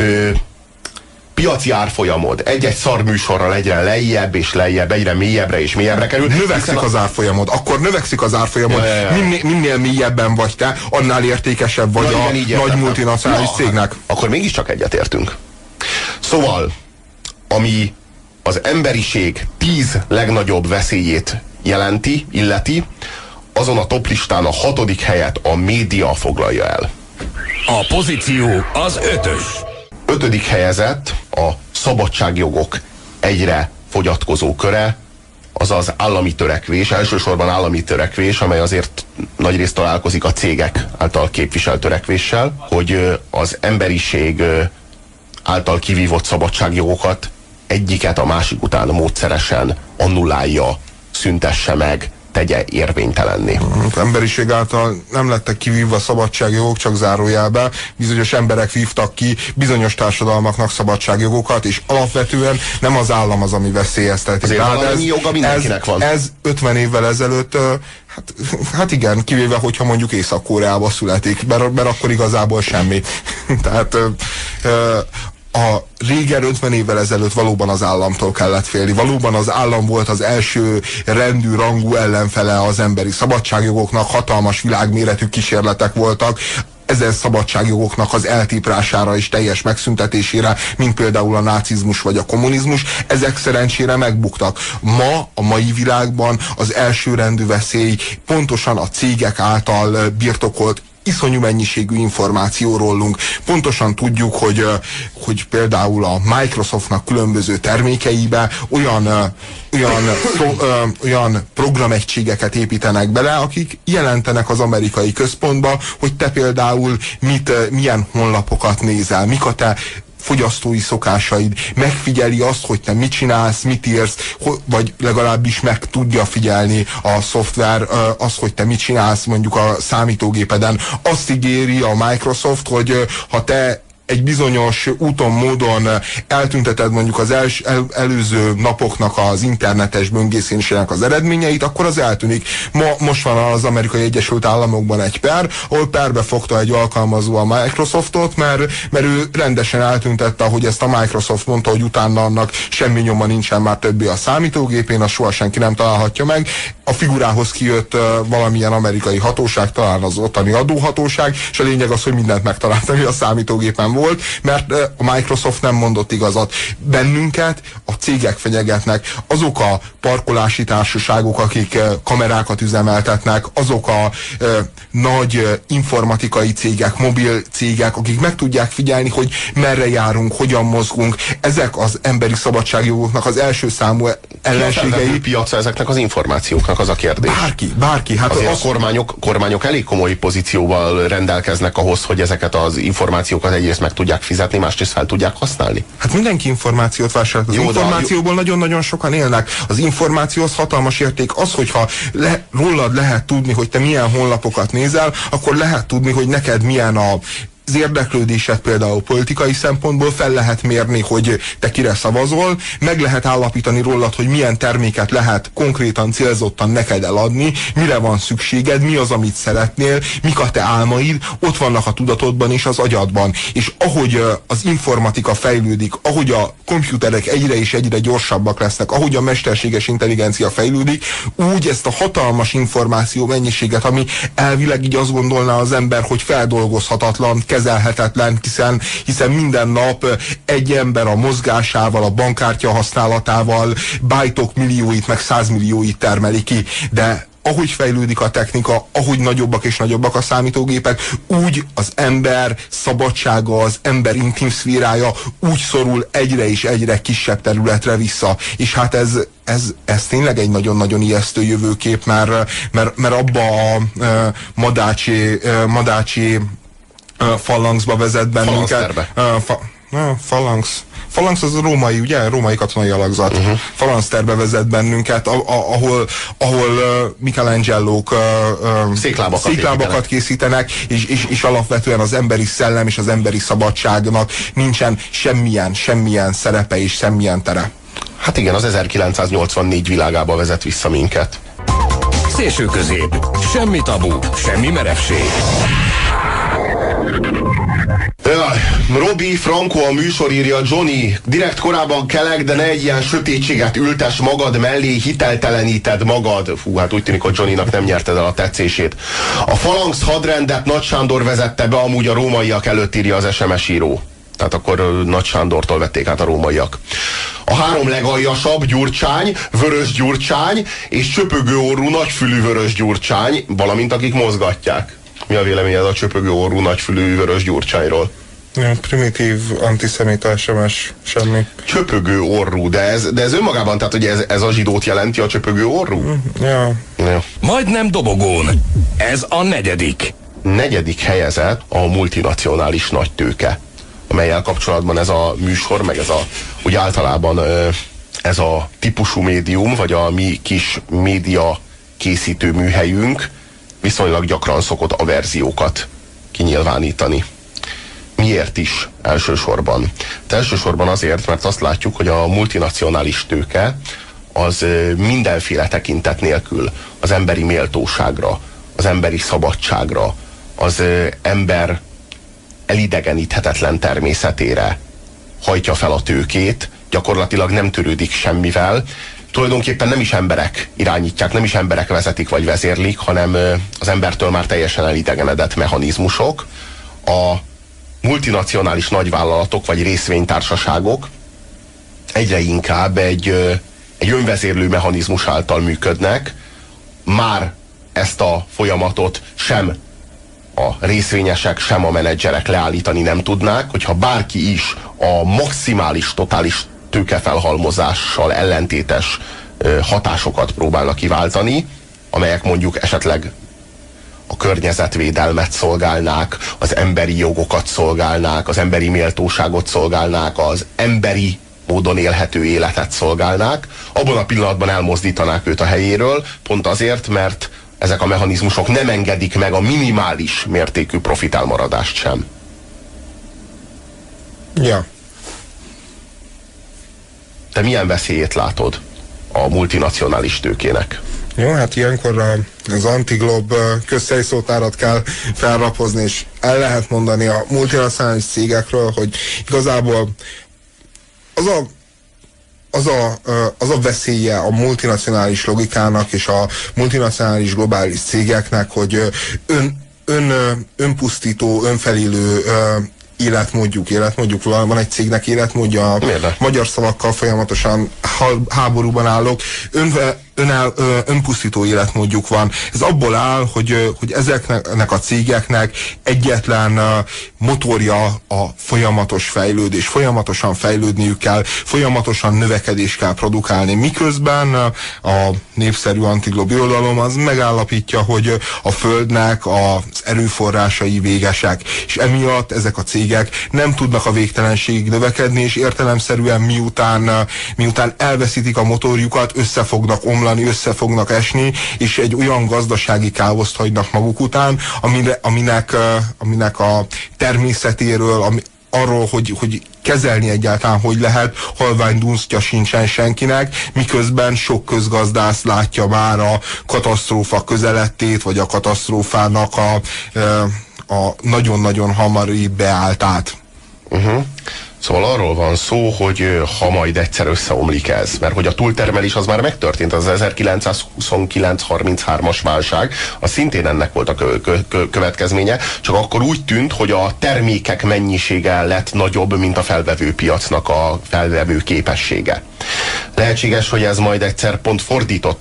piaci árfolyamod egy-egy szarműsorral egyre lejjebb és lejjebb, egyre mélyebbre és mélyebbre kerül. Növekszik az árfolyamod, akkor növekszik az árfolyamod. Minél mélyebben vagy te, annál értékesebb vagy nagy multinacionális cégnek. Akkor mégiscsak egyetértünk. Szóval, ami az emberiség 10 legnagyobb veszélyét illeti, azon a toplistán a 6. helyet a média foglalja el. A pozíció az 5-ös. 5. helyezett a szabadságjogok egyre fogyatkozó köre, azaz állami törekvés, elsősorban állami törekvés, amely azért nagyrészt találkozik a cégek által képviselt törekvéssel, hogy az emberiség által kivívott szabadságjogokat egyiket a másik után módszeresen annullálja, szüntesse meg, tegye érvénytelenné. Az emberiség által nem lettek kivívva szabadságjogok, csak zárójelben. Bizonyos emberek vívtak ki bizonyos társadalmaknak szabadságjogokat, és alapvetően nem az állam az, ami veszélyezteti. Azért valami joga mindenkinek van. Ez 50 évvel ezelőtt, hát igen, kivéve, hogyha mondjuk Észak-Koreába születik, mert akkor igazából semmi. Tehát a régen 50 évvel ezelőtt valóban az államtól kellett félni. Valóban az állam volt az első rendű, rangú ellenfele az emberi szabadságjogoknak, hatalmas világméretű kísérletek voltak ezen szabadságjogoknak az eltiprására és teljes megszüntetésére, mint például a nácizmus vagy a kommunizmus. Ezek szerencsére megbuktak. Ma, a mai világban az elsőrendű veszély pontosan a cégek által birtokolt iszonyú mennyiségű információ rólunk. Pontosan tudjuk, hogy például a Microsoftnak különböző termékeibe olyan programegységeket építenek bele, akik jelentenek az amerikai központba, hogy te például milyen honlapokat nézel, mik a te fogyasztói szokásaid, megfigyeli azt, hogy te mit csinálsz, mit írsz, vagy legalábbis meg tudja figyelni a szoftver azt, hogy te mit csinálsz mondjuk a számítógépeden. Azt ígéri a Microsoft, hogy ha te egy bizonyos úton, módon eltünteted mondjuk az előző napoknak az internetes böngészésének az eredményeit, akkor az eltűnik. Most van az Amerikai Egyesült Államokban egy per, ahol perbe fogta egy alkalmazó a Microsoftot, mert ő rendesen eltüntette, hogy ezt a Microsoft mondta, hogy utána annak semmi nyoma nincsen már többé a számítógépén, azt soha senki nem találhatja meg. A figurához kijött valamilyen amerikai hatóság, talán az ottani adóhatóság, és a lényeg az, hogy mindent megtalált, ami a számítógépen volt, mert a Microsoft nem mondott igazat. Bennünket a cégek fenyegetnek, azok a parkolási társaságok, akik kamerákat üzemeltetnek, azok a nagy informatikai cégek, mobil cégek, akik meg tudják figyelni, hogy merre járunk, hogyan mozgunk. Ezek az emberi szabadságjogoknak az első számú ellenségei. Ki a piaca ezeknek az információknak, az a kérdés. Bárki. Hát azért a kormányok elég komoly pozícióval rendelkeznek ahhoz, hogy ezeket az információkat egyrészt meg tudják fizetni, másrészt fel tudják használni. Hát mindenki információt vásárol. Az információból nagyon-nagyon sokan élnek. Az információ az hatalmas érték. Az, hogyha rólad lehet tudni, hogy te milyen honlapokat nézel, akkor lehet tudni, hogy neked milyen az érdeklődésed például politikai szempontból, fel lehet mérni, hogy te kire szavazol, meg lehet állapítani rólad, hogy milyen terméket lehet konkrétan, célzottan neked eladni, mire van szükséged, mi az, amit szeretnél, mik a te álmaid, ott vannak a tudatodban és az agyadban. És ahogy az informatika fejlődik, ahogy a komputerek egyre és egyre gyorsabbak lesznek, ahogy a mesterséges intelligencia fejlődik, úgy ezt a hatalmas információ mennyiséget, ami elvileg így azt gondolná az ember, hogy feldolgozhatatlan, kezelhetetlen, hiszen minden nap egy ember a mozgásával, a bankkártya használatával bájtok millióit, meg 100 millióit termeli ki, de ahogy fejlődik a technika, ahogy nagyobbak és nagyobbak a számítógépek, úgy az ember szabadsága, az ember intim szférája úgy szorul egyre és egyre kisebb területre vissza. És hát ez tényleg egy nagyon-nagyon ijesztő jövőkép, mert abba a Madácsi Phalanxba vezet bennünket. Phalanx az római, ugye? Római katonai alakzat. Phalanxterbe vezet bennünket, ahol Michelangelo-k széklábakat készítenek, és alapvetően az emberi szellem és az emberi szabadságnak nincsen semmilyen szerepe és semmilyen tere. Hát igen, az 1984 világába vezet vissza minket. Szélső közép. Semmi tabu, semmi merevség. Robi Franco a műsorírja, Johnny, direkt korában keleg, de ne egy ilyen sötétséget ültes magad mellé, hitelteleníted magad. Fú, hát úgy tűnik, hogy Johnnynak nem nyerted el a tetszését. A Phalanx hadrendet Nagy Sándor vezette be, amúgy a rómaiak előtt, írja az SMS író. Tehát akkor Nagy Sándortól vették át a rómaiak. A három legaljasabb, Gyurcsány, Vörös Gyurcsány és csöpögő orrú, nagyfülű Vörös Gyurcsány, valamint akik mozgatják. Mi a véleményed a csöpögő orrú, nagyfülű Vörös Gyurcsányról? Ja, primitív, antiszemita SMS, semmi. Csöpögő orrú, de ez önmagában, tehát hogy ez a zsidót jelenti, a csöpögő orrú? Ja. Majdnem dobogón. Ez a negyedik. Negyedik helyezett a multinacionális nagytőke, amellyel kapcsolatban ez a műsor, meg ez úgy általában ez a típusú médium, vagy a mi kis média készítő műhelyünk viszonylag gyakran szokott averziókat kinyilvánítani. Miért is elsősorban? De elsősorban azért, mert azt látjuk, hogy a multinacionális tőke az mindenféle tekintet nélkül az emberi méltóságra, az emberi szabadságra, az ember elidegeníthetetlen természetére hajtja fel a tőkét, gyakorlatilag nem törődik semmivel, tulajdonképpen nem is emberek irányítják, nem is emberek vezetik vagy vezérlik, hanem az embertől már teljesen elidegenedett mechanizmusok. A multinacionális nagyvállalatok vagy részvénytársaságok egyre inkább egy önvezérlő mechanizmus által működnek. Már ezt a folyamatot sem a részvényesek, sem a menedzserek leállítani nem tudnák, hogyha bárki is a maximális, totális tőkefelhalmozással ellentétes hatásokat próbálnak kiváltani, amelyek mondjuk esetleg a környezetvédelmet szolgálnák, az emberi jogokat szolgálnák, az emberi méltóságot szolgálnák, az emberi módon élhető életet szolgálnák, abban a pillanatban elmozdítanák őt a helyéről, pont azért, mert ezek a mechanizmusok nem engedik meg a minimális mértékű profitálmaradást sem. Ja. Te milyen veszélyét látod a multinacionális tőkének? Jó, hát ilyenkor az Antiglob közhelyszótárat kell felrapozni, és el lehet mondani a multinacionális cégekről, hogy igazából az a veszélye a multinacionális logikának és a multinacionális globális cégeknek, hogy önpusztító, önfelélő életmódjuk, van egy cégnek életmódja, magyar szavakkal folyamatosan háborúban állok, önpusztító életmódjuk van. Ez abból áll, hogy ezeknek a cégeknek egyetlen motorja a folyamatos fejlődés. Folyamatosan fejlődniük kell, folyamatosan növekedést kell produkálni. Miközben a népszerű antiglob irodalom az megállapítja, hogy a Földnek az erőforrásai végesek, és emiatt ezek a cégek nem tudnak a végtelenségig növekedni, és értelemszerűen miután elveszítik a motorjukat, össze fognak omlani, össze fognak esni, és egy olyan gazdasági káoszt hagynak maguk után, aminek a természetéről, arról, hogy kezelni egyáltalán hogy lehet, halvány dunsztja sincsen senkinek, miközben sok közgazdász látja már a katasztrófa közelettét, vagy a katasztrófának a nagyon-nagyon hamari beálltát. Szóval arról van szó, hogy ha majd egyszer összeomlik ez, mert hogy a túltermelés az már megtörtént, az 1929-33-as válság, az szintén ennek volt a következménye, csak akkor úgy tűnt, hogy a termékek mennyisége lett nagyobb, mint a felvevő piacnak a felvevő képessége. Lehetséges, hogy ez majd egyszer pont fordított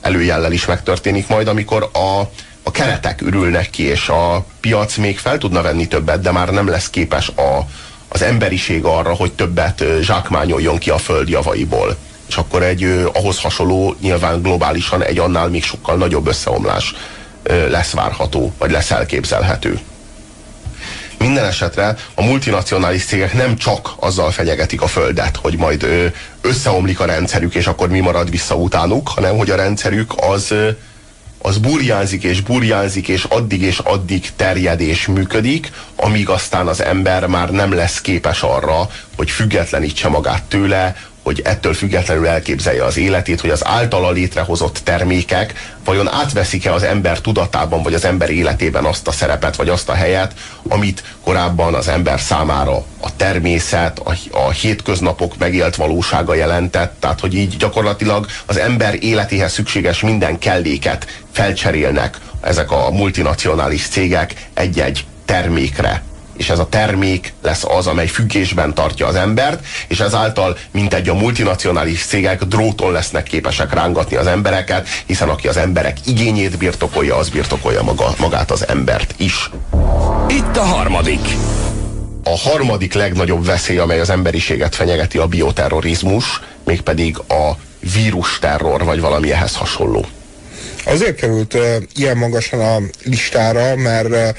előjellel is megtörténik majd, amikor a keretek ürülnek ki, és a piac még fel tudna venni többet, de már nem lesz képes az emberiség arra, hogy többet zsákmányoljon ki a föld javaiból. És akkor ahhoz hasonló, nyilván globálisan egy annál még sokkal nagyobb összeomlás lesz várható, vagy lesz elképzelhető. Minden esetre a multinacionális cégek nem csak azzal fenyegetik a földet, hogy majd összeomlik a rendszerük, és akkor mi marad vissza utánuk, hanem hogy a rendszerük az burjánzik, és addig terjed és működik, amíg aztán az ember már nem lesz képes arra, hogy függetlenítse magát tőle, hogy ettől függetlenül elképzelje az életét, hogy az általa létrehozott termékek vajon átveszik-e az ember tudatában, vagy az ember életében azt a szerepet, vagy azt a helyet, amit korábban az ember számára a természet, a hétköznapok megélt valósága jelentett, tehát hogy így gyakorlatilag az ember életéhez szükséges minden kelléket felcserélnek ezek a multinacionális cégek egy-egy termékre. És ez a termék lesz az, amely függésben tartja az embert, és ezáltal mintegy a multinacionális cégek dróton lesznek képesek rángatni az embereket, hiszen aki az emberek igényét birtokolja, az birtokolja magát az embert is. Itt a harmadik. A harmadik legnagyobb veszély, amely az emberiséget fenyegeti, a bioterrorizmus, mégpedig a vírusterror, vagy valami ehhez hasonló. Azért került ilyen magasan a listára, mert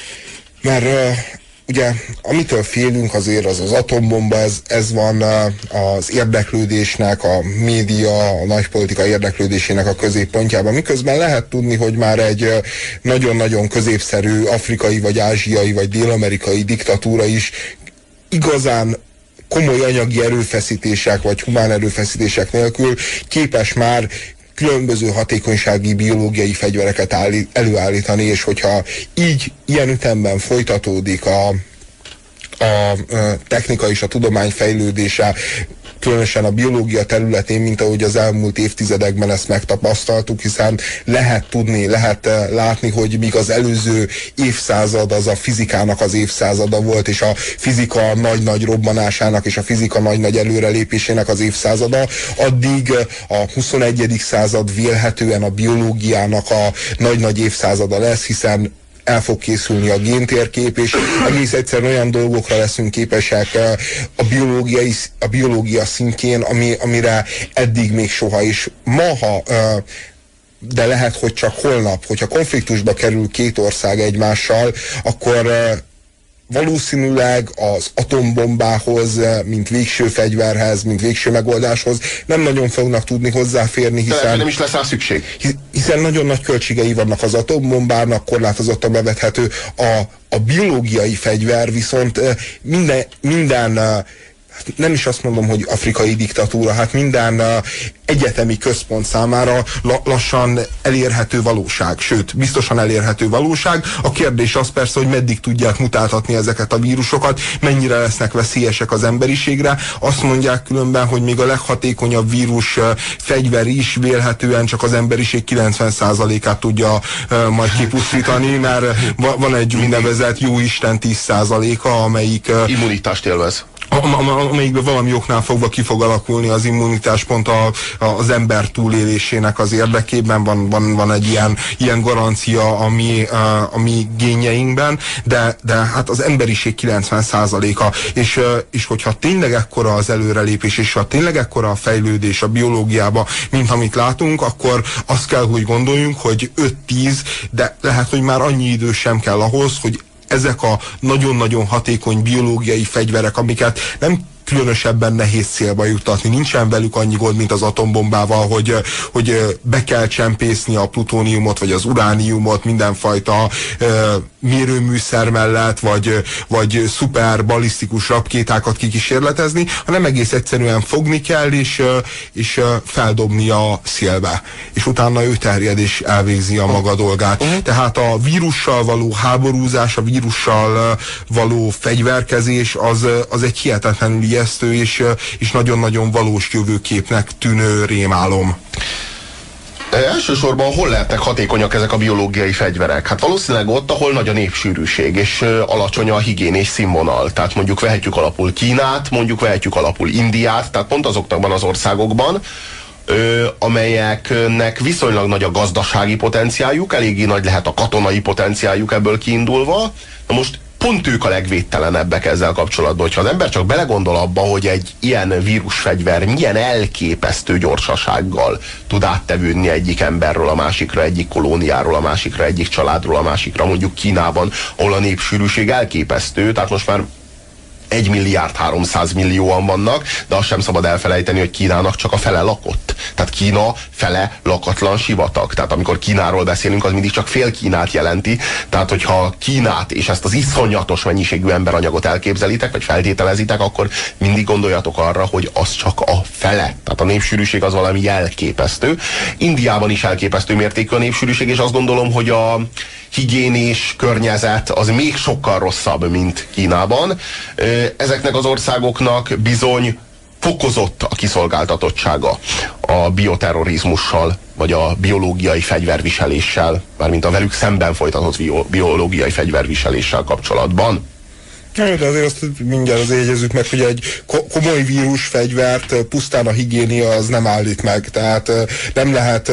ugye, amitől félünk azért az atombomba, ez van az érdeklődésnek, a média, a nagypolitika érdeklődésének a középpontjában. Miközben lehet tudni, hogy már egy nagyon-nagyon középszerű afrikai, vagy ázsiai, vagy dél-amerikai diktatúra is igazán komoly anyagi erőfeszítések, vagy humán erőfeszítések nélkül képes már különböző hatékonysági biológiai fegyvereket előállítani, és hogyha ilyen ütemben folytatódik a technika és a tudomány fejlődése, különösen a biológia területén, mint ahogy az elmúlt évtizedekben ezt megtapasztaltuk, hiszen lehet látni, hogy míg az előző évszázad az a fizikának az évszázada volt, és a fizika nagy-nagy robbanásának és a fizika nagy-nagy előrelépésének az évszázada, addig a 21. század vélhetően a biológiának a nagy-nagy évszázada lesz, hiszen el fog készülni a géntérkép, és egész egyszerűen olyan dolgokra leszünk képesek a biológia szintjén, amire eddig még soha is. De lehet, hogy csak holnap, hogyha konfliktusba kerül két ország egymással, akkor valószínűleg az atombombához, mint végső fegyverhez, mint végső megoldáshoz nem nagyon fognak tudni hozzáférni, hiszen nem is lesz rá szükség. Hiszen nagyon nagy költségei vannak az atombombának, korlátozottan bevethető. A biológiai fegyver viszont minden nem is azt mondom, hogy afrikai diktatúra, hát minden egyetemi központ számára lassan elérhető valóság, sőt, biztosan elérhető valóság. A kérdés az persze, hogy meddig tudják mutáltatni ezeket a vírusokat, mennyire lesznek veszélyesek az emberiségre. Azt mondják különben, hogy még a leghatékonyabb vírus fegyver is vélhetően csak az emberiség 90%-át tudja majd kipusztítani, mert van egy úgynevezett jóisten 10%-a, amelyik immunitást élvez. Amelyikben valami oknál fogva ki fog alakulni az immunitás pont az ember túlélésének az érdekében, van egy ilyen garancia a mi génjeinkben, de hát az emberiség 90%-a, és hogyha tényleg ekkora az előrelépés, és ha tényleg ekkora a fejlődés a biológiába, mint amit látunk, akkor azt kell, hogy gondoljunk, hogy 5-10, de lehet, hogy már annyi idő sem kell ahhoz, hogy ezek a nagyon-nagyon hatékony biológiai fegyverek, amiket nem különösebben nehéz célba juttatni. Nincsen velük annyi gond, mint az atombombával, hogy be kell csempészni a plutóniumot, vagy az urániumot mindenfajta mérőműszer mellett, vagy szuper balisztikus rakétákat kikísérletezni, hanem egész egyszerűen fogni kell, és feldobni a szélbe. És utána ő terjed, és elvégzi a maga dolgát. Tehát a vírussal való háborúzás, a vírussal való fegyverkezés az egy hihetetlenül ijesztő és nagyon-nagyon valós jövőképnek tűnő rémálom. Elsősorban hol lehetnek hatékonyak ezek a biológiai fegyverek? Hát valószínűleg ott, ahol nagy a népsűrűség, és alacsony a higiénés színvonal. Tehát mondjuk vehetjük alapul Kínát, mondjuk vehetjük alapul Indiát, tehát pont azokban az országokban, amelyeknek viszonylag nagy a gazdasági potenciáljuk, eléggé nagy lehet a katonai potenciáljuk ebből kiindulva. Na most pont ők a legvédtelenebbek ezzel kapcsolatban, hogyha az ember csak belegondol abba, hogy egy ilyen vírusfegyver milyen elképesztő gyorsasággal tud áttevődni egyik emberről a másikra, egyik kolóniáról a másikra, egyik családról a másikra, mondjuk Kínában, ahol a népsűrűség elképesztő, tehát most már 1.300.000.000-an vannak, de azt sem szabad elfelejteni, hogy Kínának csak a fele lakott. Tehát Kína fele lakatlan sivatag. Tehát amikor Kínáról beszélünk, az mindig csak fél Kínát jelenti. Tehát hogyha Kínát és ezt az iszonyatos mennyiségű emberanyagot elképzelitek, vagy feltételezitek, akkor mindig gondoljatok arra, hogy az csak a fele. Tehát a népsűrűség az valami elképesztő. Indiában is elképesztő mértékű a népsűrűség, és azt gondolom, hogy a higiénés környezet az még sokkal rosszabb, mint Kínában. Ezeknek az országoknak bizony fokozott a kiszolgáltatottsága a bioterrorizmussal, vagy a biológiai fegyverviseléssel, mármint a velük szemben folytatott biológiai fegyverviseléssel kapcsolatban. De azért azt mindjárt jegyezzük meg, hogy egy komoly vírusfegyvert pusztán a higiénia az nem állít meg. Tehát nem lehet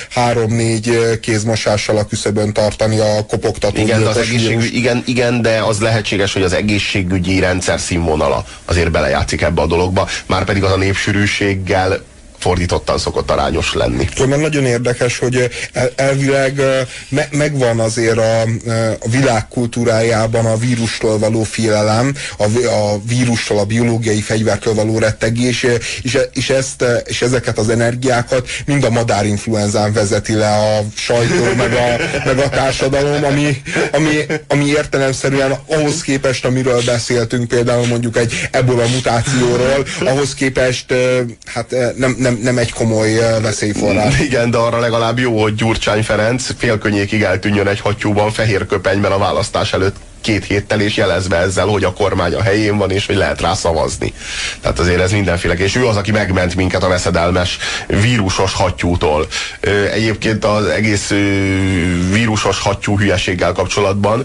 3-4 kézmosással a küszöbön tartani a kopogtató. Igen, de az lehetséges, hogy az egészségügyi rendszer színvonala azért belejátszik ebbe a dologba, márpedig az a népsűrűséggel fordítottan szokott arányos lenni. Mert nagyon érdekes, hogy elvileg megvan azért a világ kultúrájában a vírustól való félelem, a vírustól, a biológiai fegyvertől való rettegés, és ezeket az energiákat mind a madárinfluenzán vezeti le a sajtó, meg a társadalom, ami értelemszerűen ahhoz képest, amiről beszéltünk, például mondjuk egy ebola mutációról, ahhoz képest hát nem egy komoly veszélyforrás. Igen, de arra legalább jó, hogy Gyurcsány Ferenc félkönnyékig eltűnjön egy hattyúban, fehér köpenyben a választás előtt 2 héttel, és jelezve ezzel, hogy a kormány a helyén van, és hogy lehet rá szavazni. Tehát azért ez mindenféle. És ő az, aki megment minket a veszedelmes vírusos hattyútól. Egyébként az egész vírusos hattyú hülyeséggel kapcsolatban,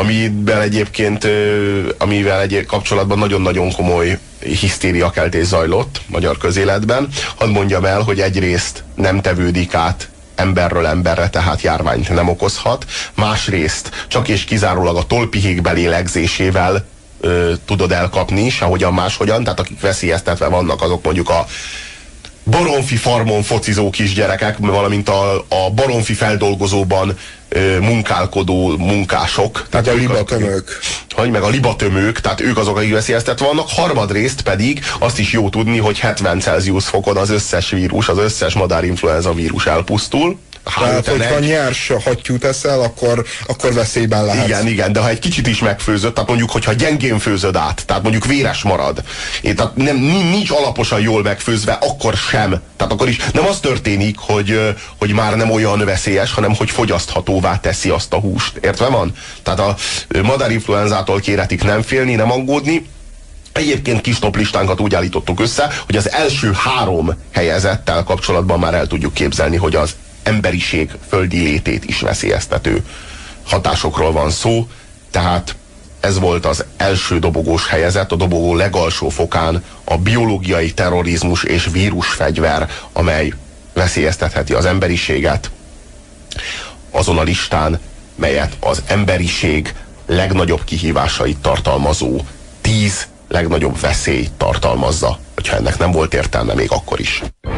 amivel kapcsolatban nagyon-nagyon komoly hisztériakeltés zajlott magyar közéletben. Hadd mondjam el, hogy egyrészt nem tevődik át emberről emberre, tehát járványt nem okozhat. Másrészt csak és kizárólag a tollpihék belélegzésével tudod elkapni, sehogyan máshogyan, tehát akik veszélyeztetve vannak, azok mondjuk a baromfi farmon focizó kisgyerekek, valamint a baromfi feldolgozóban munkálkodó munkások. Tehát a libatömők. Meg a libatömők, tehát ők azok, akik veszélyeztetve vannak. Harmadrészt pedig azt is jó tudni, hogy 70 Celsius fokon az összes vírus, az összes madárinfluenza vírus elpusztul. Tehát, hogyha nyers hattyút eszel, akkor veszélyben lehetsz. Igen, de ha egy kicsit is megfőzött, tehát mondjuk, hogyha gyengén főzöd át, tehát mondjuk véres marad, tehát nincs alaposan jól megfőzve, akkor sem. Tehát akkor is nem az történik, hogy már nem olyan veszélyes, hanem hogy fogyaszthatóvá teszi azt a húst. Értve van? Tehát a madárinfluenzától kéretik nem félni, nem aggódni. Egyébként kis toplistánkat úgy állítottuk össze, hogy az első 3 helyezettel kapcsolatban már el tudjuk képzelni, hogy az emberiség földi létét is veszélyeztető hatásokról van szó, tehát ez volt az első dobogós helyezet, a dobogó legalsó fokán a biológiai terrorizmus és vírusfegyver, amely veszélyeztetheti az emberiséget, azon a listán, melyet az emberiség legnagyobb kihívásait tartalmazó 10 legnagyobb veszélyt tartalmazza, hogyha ennek nem volt értelme még akkor is.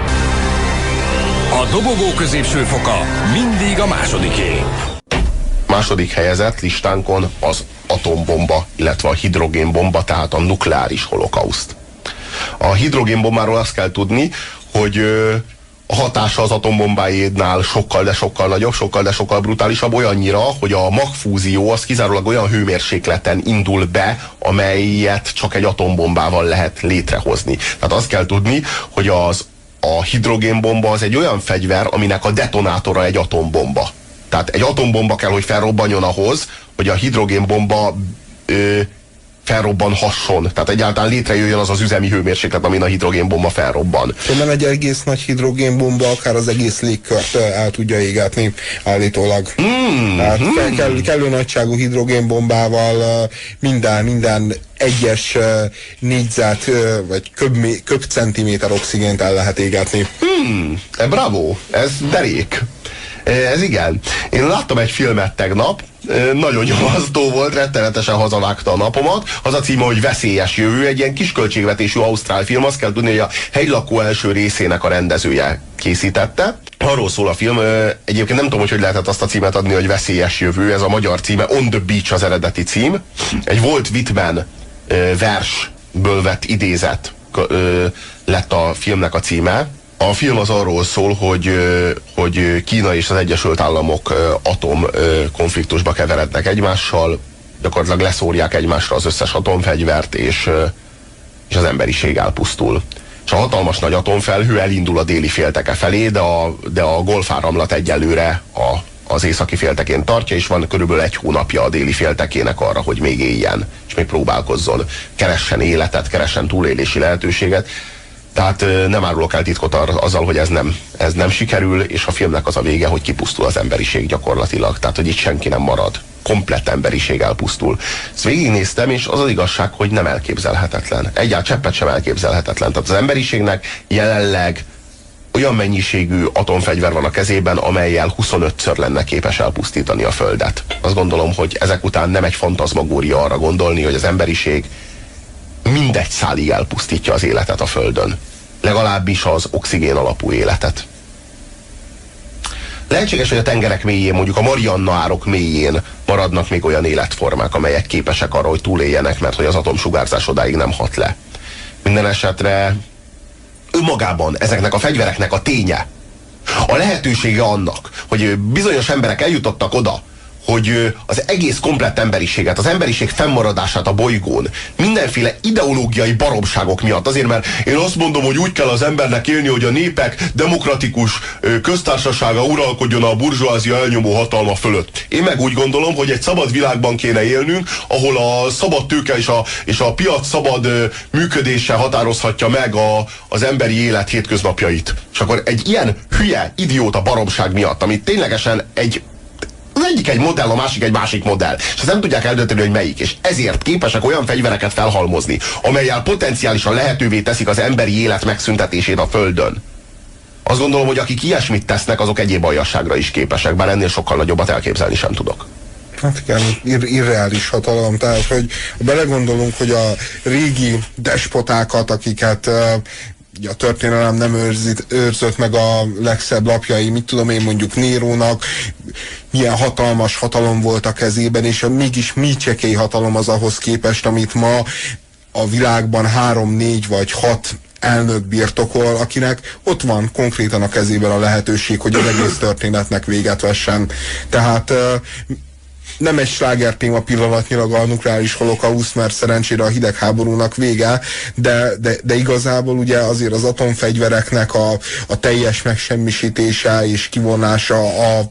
A dobogó középső foka mindig a másodiké. Második helyezett listánkon az atombomba, illetve a hidrogénbomba, tehát a nukleáris holokauszt. A hidrogénbombáról azt kell tudni, hogy a hatása az atombombájénál sokkal, de sokkal nagyobb, sokkal, de sokkal brutálisabb, olyannyira, hogy a magfúzió az kizárólag olyan hőmérsékleten indul be, amelyet csak egy atombombával lehet létrehozni. Tehát azt kell tudni, hogy a hidrogénbomba az egy olyan fegyver, aminek a detonátora egy atombomba. Tehát egy atombomba kell, hogy felrobbanjon ahhoz, hogy a hidrogénbomba felrobbanhasson. Tehát egyáltalán létrejöjjön az az üzemi hőmérséklet, amin a hidrogénbomba felrobban. Nem egy egész nagy hidrogénbomba akár az egész légkört el tudja égetni állítólag. Tehát kellő nagyságú hidrogénbombával minden egyes négyzet vagy köbcentiméter oxigént el lehet égetni. Bravo, ez derék. Ez igen. Én láttam egy filmet tegnap, nagyon nyomasztó volt, rettenetesen hazavágta a napomat. Az a címe, hogy Veszélyes jövő, egy ilyen kisköltségvetésű ausztrál film. Azt kell tudni, hogy a Hegylakó első részének a rendezője készítette. Arról szól a film, egyébként nem tudom, hogy lehetett azt a címet adni, hogy Veszélyes jövő, ez a magyar címe, On the Beach az eredeti cím. Egy Walt Whitman versből vett idézet lett a filmnek a címe. A film az arról szól, hogy Kína és az Egyesült Államok atom konfliktusba keverednek egymással, gyakorlatilag leszórják egymásra az összes atomfegyvert, és az emberiség elpusztul. És a hatalmas nagy atomfelhő elindul a déli félteke felé, de a golfáramlat egyelőre az északi féltekén tartja, és van körülbelül 1 hónapja a déli féltekének arra, hogy még éljen, és még próbálkozzon, keressen életet, keressen túlélési lehetőséget. Tehát nem árulok el titkot azzal, hogy ez nem sikerül, és a filmnek az a vége, hogy kipusztul az emberiség gyakorlatilag. Tehát, hogy itt senki nem marad. Komplett emberiség elpusztul. Ezt végignéztem, és az igazság, hogy nem elképzelhetetlen. Egyáltalán cseppet sem elképzelhetetlen. Tehát az emberiségnek jelenleg olyan mennyiségű atomfegyver van a kezében, amellyel 25-ször lenne képes elpusztítani a Földet. Azt gondolom, hogy ezek után nem egy fantazmagória arra gondolni, hogy az emberiség mindegy szálig elpusztítja az életet a Földön. Legalábbis az oxigén alapú életet. Lehetséges, hogy a tengerek mélyén, mondjuk a Marianna-árok mélyén maradnak még olyan életformák, amelyek képesek arra, hogy túléljenek, mert hogy az atomsugárzás odáig nem hat le. Minden esetre önmagában ezeknek a fegyvereknek a ténye, a lehetősége annak, hogy bizonyos emberek eljutottak oda, hogy az egész komplett emberiséget, az emberiség fennmaradását a bolygón mindenféle ideológiai baromságok miatt, azért mert én azt mondom, hogy úgy kell az embernek élni, hogy a népek demokratikus köztársasága uralkodjon a burzsóázia elnyomó hatalma fölött. Én meg úgy gondolom, hogy egy szabad világban kéne élnünk, ahol a szabad tőke és a piac szabad működése határozhatja meg az emberi élet hétköznapjait. És akkor egy ilyen hülye, idióta baromság miatt, amit ténylegesen az egyik egy modell, a másik egy másik modell. És ezt nem tudják eldönteni, hogy melyik. És ezért képesek olyan fegyvereket felhalmozni, amellyel potenciálisan lehetővé teszik az emberi élet megszüntetését a Földön. Azt gondolom, hogy akik ilyesmit tesznek, azok egyéb aljasságra is képesek, bár ennél sokkal nagyobbat elképzelni sem tudok. Hát igen, irreális hatalom. Tehát, hogy belegondolunk, hogy a régi despotákat, akiket a történelem nem őrzött meg a legszebb lapjai, mit tudom én, mondjuk Nérónak milyen hatalmas hatalom volt a kezében, és mégis mi csekély hatalom az ahhoz képest, amit ma a világban 3, 4 vagy 6 elnök birtokol, akinek ott van konkrétan a kezében a lehetőség, hogy az egész történetnek véget vessen. Tehát nem egy slágertéma pillanatnyilag a nukleáris holokauszt, mert szerencsére a hidegháborúnak vége, de igazából ugye azért az atomfegyvereknek a teljes megsemmisítése és kivonása a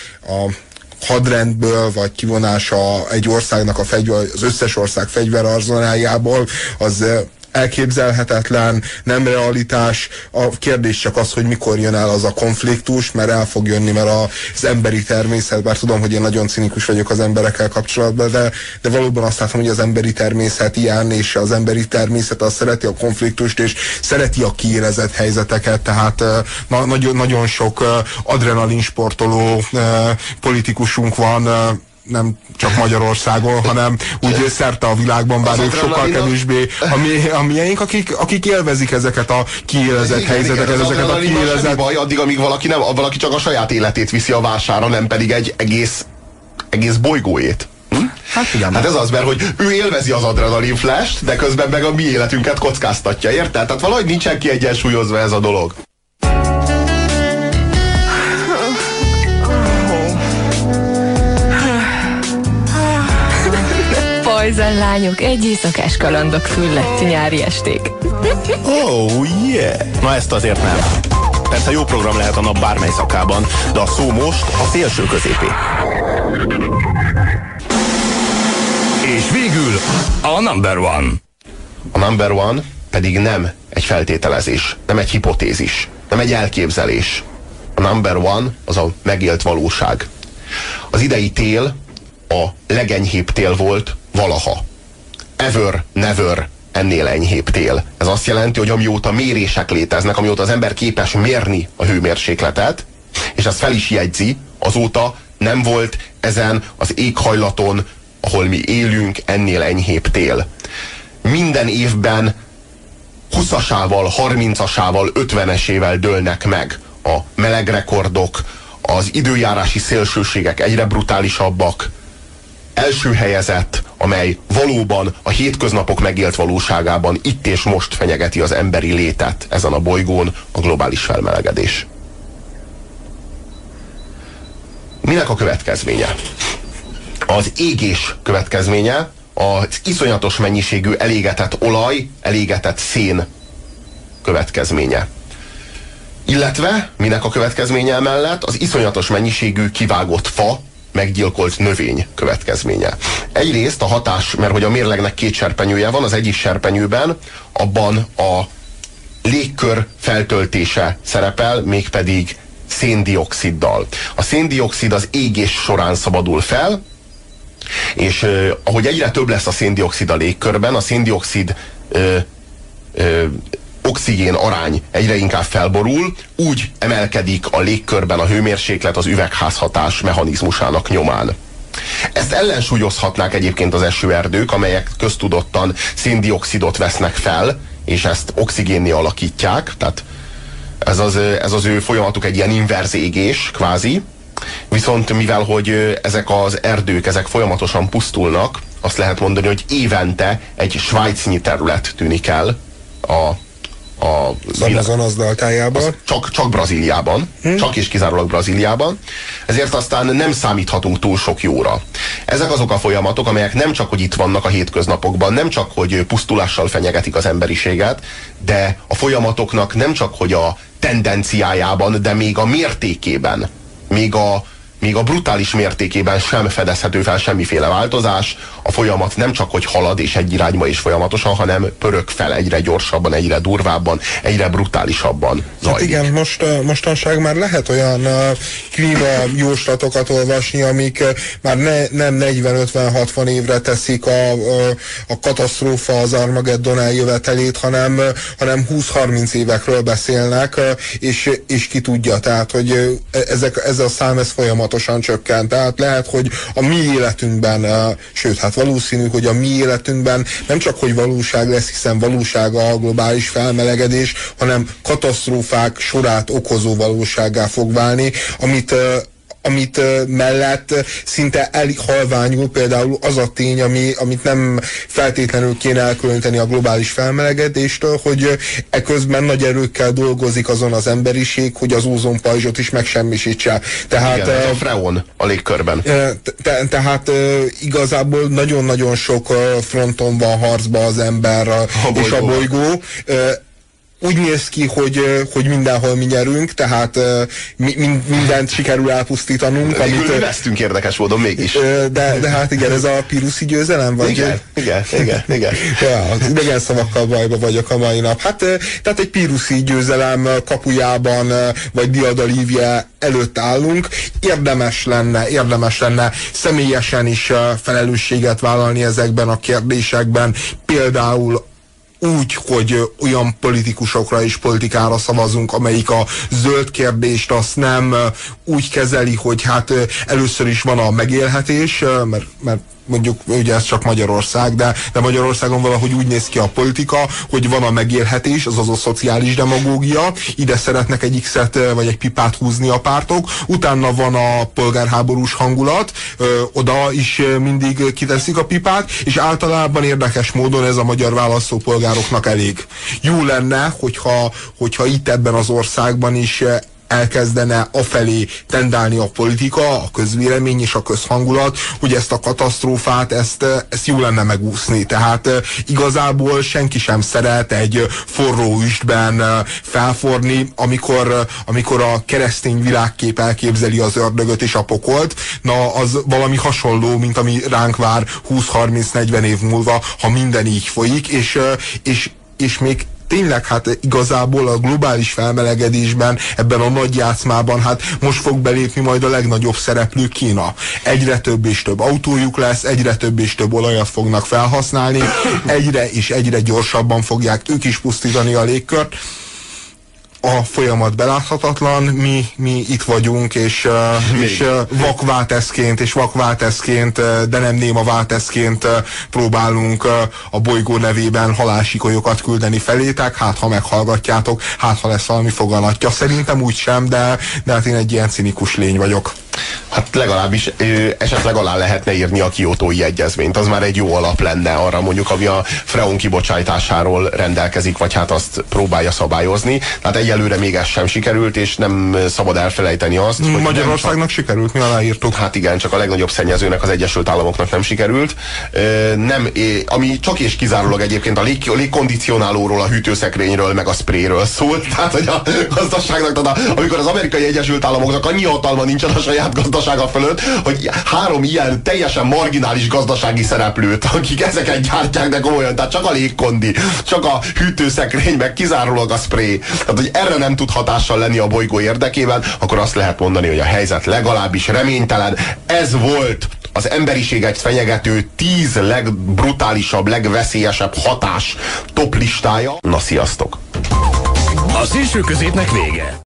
hadrendből, vagy kivonása egy országnak az összes ország fegyverarzenáljából, az elképzelhetetlen, nem realitás. A kérdés csak az, hogy mikor jön el az a konfliktus, mert el fog jönni, mert az emberi természet, bár tudom, hogy én nagyon cinikus vagyok az emberekkel kapcsolatban, de valóban azt látom, hogy az emberi természet ilyen, és az emberi természet az szereti a konfliktust, és szereti a kiélezett helyzeteket, tehát nagyon sok adrenalinsportoló politikusunk van, nem csak Magyarországon, hanem úgy szerte a világban, bár ők sokkal kevésbé a miénk, akik élvezik ezeket a kiélezett helyzeteket, ezeket a kiélezett... baj, addig, amíg valaki csak a saját életét viszi a vására, nem pedig egy egész bolygóét. Hát igen. Hát ez az, mert hogy ő élvezi az adrenalin flash-t, de közben meg a mi életünket kockáztatja, érted? Tehát valahogy nincsen kiegyensúlyozva ez a dolog. Pajzan lányok, egy éjszakás kalandok, fülletti nyári esték. Oh yeah! Na ezt azért nem. Persze jó program lehet a nap bármely szakában, de a szó most a szélső középé. És végül A number one. A number one pedig nem egy feltételezés, nem egy hipotézis, nem egy elképzelés. A number one az a megélt valóság. Az idei tél a legenyhébb tél volt valaha. Ever, never ennél enyhébb tél. Ez azt jelenti, hogy amióta mérések léteznek, amióta az ember képes mérni a hőmérsékletet, és ezt fel is jegyzi, azóta nem volt ezen az éghajlaton, ahol mi élünk, ennél enyhébb tél. Minden évben 20-asával, 30-asával, 50-esével dőlnek meg a melegrekordok, az időjárási szélsőségek egyre brutálisabbak. Első helyezett, amely valóban a hétköznapok megélt valóságában itt és most fenyegeti az emberi létet ezen a bolygón, a globális felmelegedés. Minek a következménye? Az égés következménye az iszonyatos mennyiségű elégetett olaj, elégetett szén következménye. Illetve minek a következménye mellett az iszonyatos mennyiségű kivágott fa, meggyilkolt növény következménye. Egyrészt a hatás, mert hogy a mérlegnek két serpenyője van, az egyik serpenyőben abban a légkör feltöltése szerepel, mégpedig széndioxiddal. A széndioxid az égés során szabadul fel, és ahogy egyre több lesz a széndioxid a légkörben, a széndioxid oxigén arány egyre inkább felborul, úgy emelkedik a légkörben a hőmérséklet az üvegházhatás mechanizmusának nyomán. Ezt ellensúlyozhatnák egyébként az esőerdők, amelyek köztudottan széndioxidot vesznek fel, és ezt oxigénné alakítják, tehát ez az ő folyamatuk egy ilyen inverz égés, kvázi. Viszont mivel, hogy ezek az erdők, ezek folyamatosan pusztulnak, azt lehet mondani, hogy évente egy svájcnyi terület tűnik el az Amazonas deltájában. Csak Brazíliában. Csak és kizárólag Brazíliában. Ezért aztán nem számíthatunk túl sok jóra. Ezek azok a folyamatok, amelyek nem csak, hogy itt vannak a hétköznapokban, nem csak, hogy pusztulással fenyegetik az emberiséget, de a folyamatoknak nem csak, hogy a tendenciájában, de még a mértékében, még a brutális mértékében sem fedezhető fel semmiféle változás. A folyamat nem csak, hogy halad és egy irányba is folyamatosan, hanem pörög fel egyre gyorsabban, egyre durvábban, egyre brutálisabban zajlik. Hát igen, mostanság már lehet olyan klímajóslatokat olvasni, amik már nem 40-50-60 évre teszik a katasztrófa, az Armageddon eljövetelét, hanem 20-30 évekről beszélnek, és ki tudja, tehát, hogy ez a szám ez folyamatosan csökkent. Tehát lehet, hogy a mi életünkben, sőt, hát valószínű, hogy a mi életünkben nem csak, hogy valóság lesz, hiszen valóság a globális felmelegedés, hanem katasztrófák sorát okozó valósággá fog válni, amit mellett szinte elhalványul például az a tény, amit nem feltétlenül kéne elkülöníteni a globális felmelegedéstől, hogy eközben nagy erőkkel dolgozik azon az emberiség, hogy az ózonpajzsot is megsemmisítse. Tehát, igen, ez a freon a légkörben. Tehát igazából nagyon-nagyon sok fronton van harcba az ember és a bolygó. Úgy néz ki, hogy mindenhol mi nyerünk, tehát mindent sikerül elpusztítanunk. Amit vesztünk érdekes módon mégis. De hát igen, ez a píruszi győzelem? Vagy? Igen. Ja, az idegen szavakkal bajba vagyok a mai nap. Hát, tehát egy píruszi győzelem kapujában, vagy diadalívje előtt állunk. Érdemes lenne személyesen is felelősséget vállalni ezekben a kérdésekben, például úgy, hogy olyan politikusokra és politikára szavazunk, amelyik a zöld kérdést azt nem úgy kezeli, hogy hát először is van a megélhetés, mert mondjuk ugye ez csak Magyarország, de Magyarországon valahogy úgy néz ki a politika, hogy van a megélhetés, azaz a szociális demagógia, ide szeretnek egy X-et vagy egy pipát húzni a pártok, utána van a polgárháborús hangulat, oda is mindig kiteszik a pipát, és általában érdekes módon ez a magyar választópolgároknak elég. Jó lenne, hogyha itt ebben az országban is elkezdene afelé tendálni a politika, a közvélemény és a közhangulat, hogy ezt a katasztrófát, ezt jó lenne megúszni. Tehát igazából senki sem szeret egy forró üstben felforni, amikor a keresztény világkép elképzeli az ördögöt és a pokolt. Na, az valami hasonló, mint ami ránk vár 20-30-40 év múlva, ha minden így folyik, és még tényleg hát igazából a globális felmelegedésben, ebben a nagy játszmában, hát most fog belépni majd a legnagyobb szereplő, Kína. Egyre több és több autójuk lesz, egyre több és több olajat fognak felhasználni, egyre és egyre gyorsabban fogják ők is pusztítani a légkört. A folyamat beláthatatlan, mi itt vagyunk, és vakválteszként, de nem néma válteszként próbálunk a bolygó nevében halálsikolyokat küldeni felétek, hát ha meghallgatjátok, hát ha lesz valami foganatja. Szerintem úgysem, de hát én egy ilyen cinikus lény vagyok. Hát legalábbis esetleg alá lehetne írni a Kiotói Egyezményt. Az már egy jó alap lenne arra, mondjuk, ami a freon kibocsátásáról rendelkezik, vagy hát azt próbálja szabályozni. Tehát egyelőre még ez sem sikerült, és nem szabad elfelejteni azt, hogy Magyarországnak sikerült, mi aláírtuk. Hát igen, csak a legnagyobb szennyezőnek, az Egyesült Államoknak nem sikerült. Ami csak és kizárólag egyébként a légkondicionálóról, a hűtőszekrényről, meg a sprayről szólt. Tehát, hogy a gazdaságnak, amikor az Amerikai Egyesült Államoknak annyi hatalma nincsen a saját gazdasága fölött, hogy 3 ilyen teljesen marginális gazdasági szereplőt, akik ezeket gyártják, de komolyan, tehát csak a légkondi, csak a hűtőszekrény, meg kizárólag a spray. Tehát, hogy erre nem tud hatással lenni a bolygó érdekében, akkor azt lehet mondani, hogy a helyzet legalábbis reménytelen. Ez volt az emberiséget fenyegető 10 legbrutálisabb, legveszélyesebb hatás top listája. Na, sziasztok! A Szélső Középnek vége.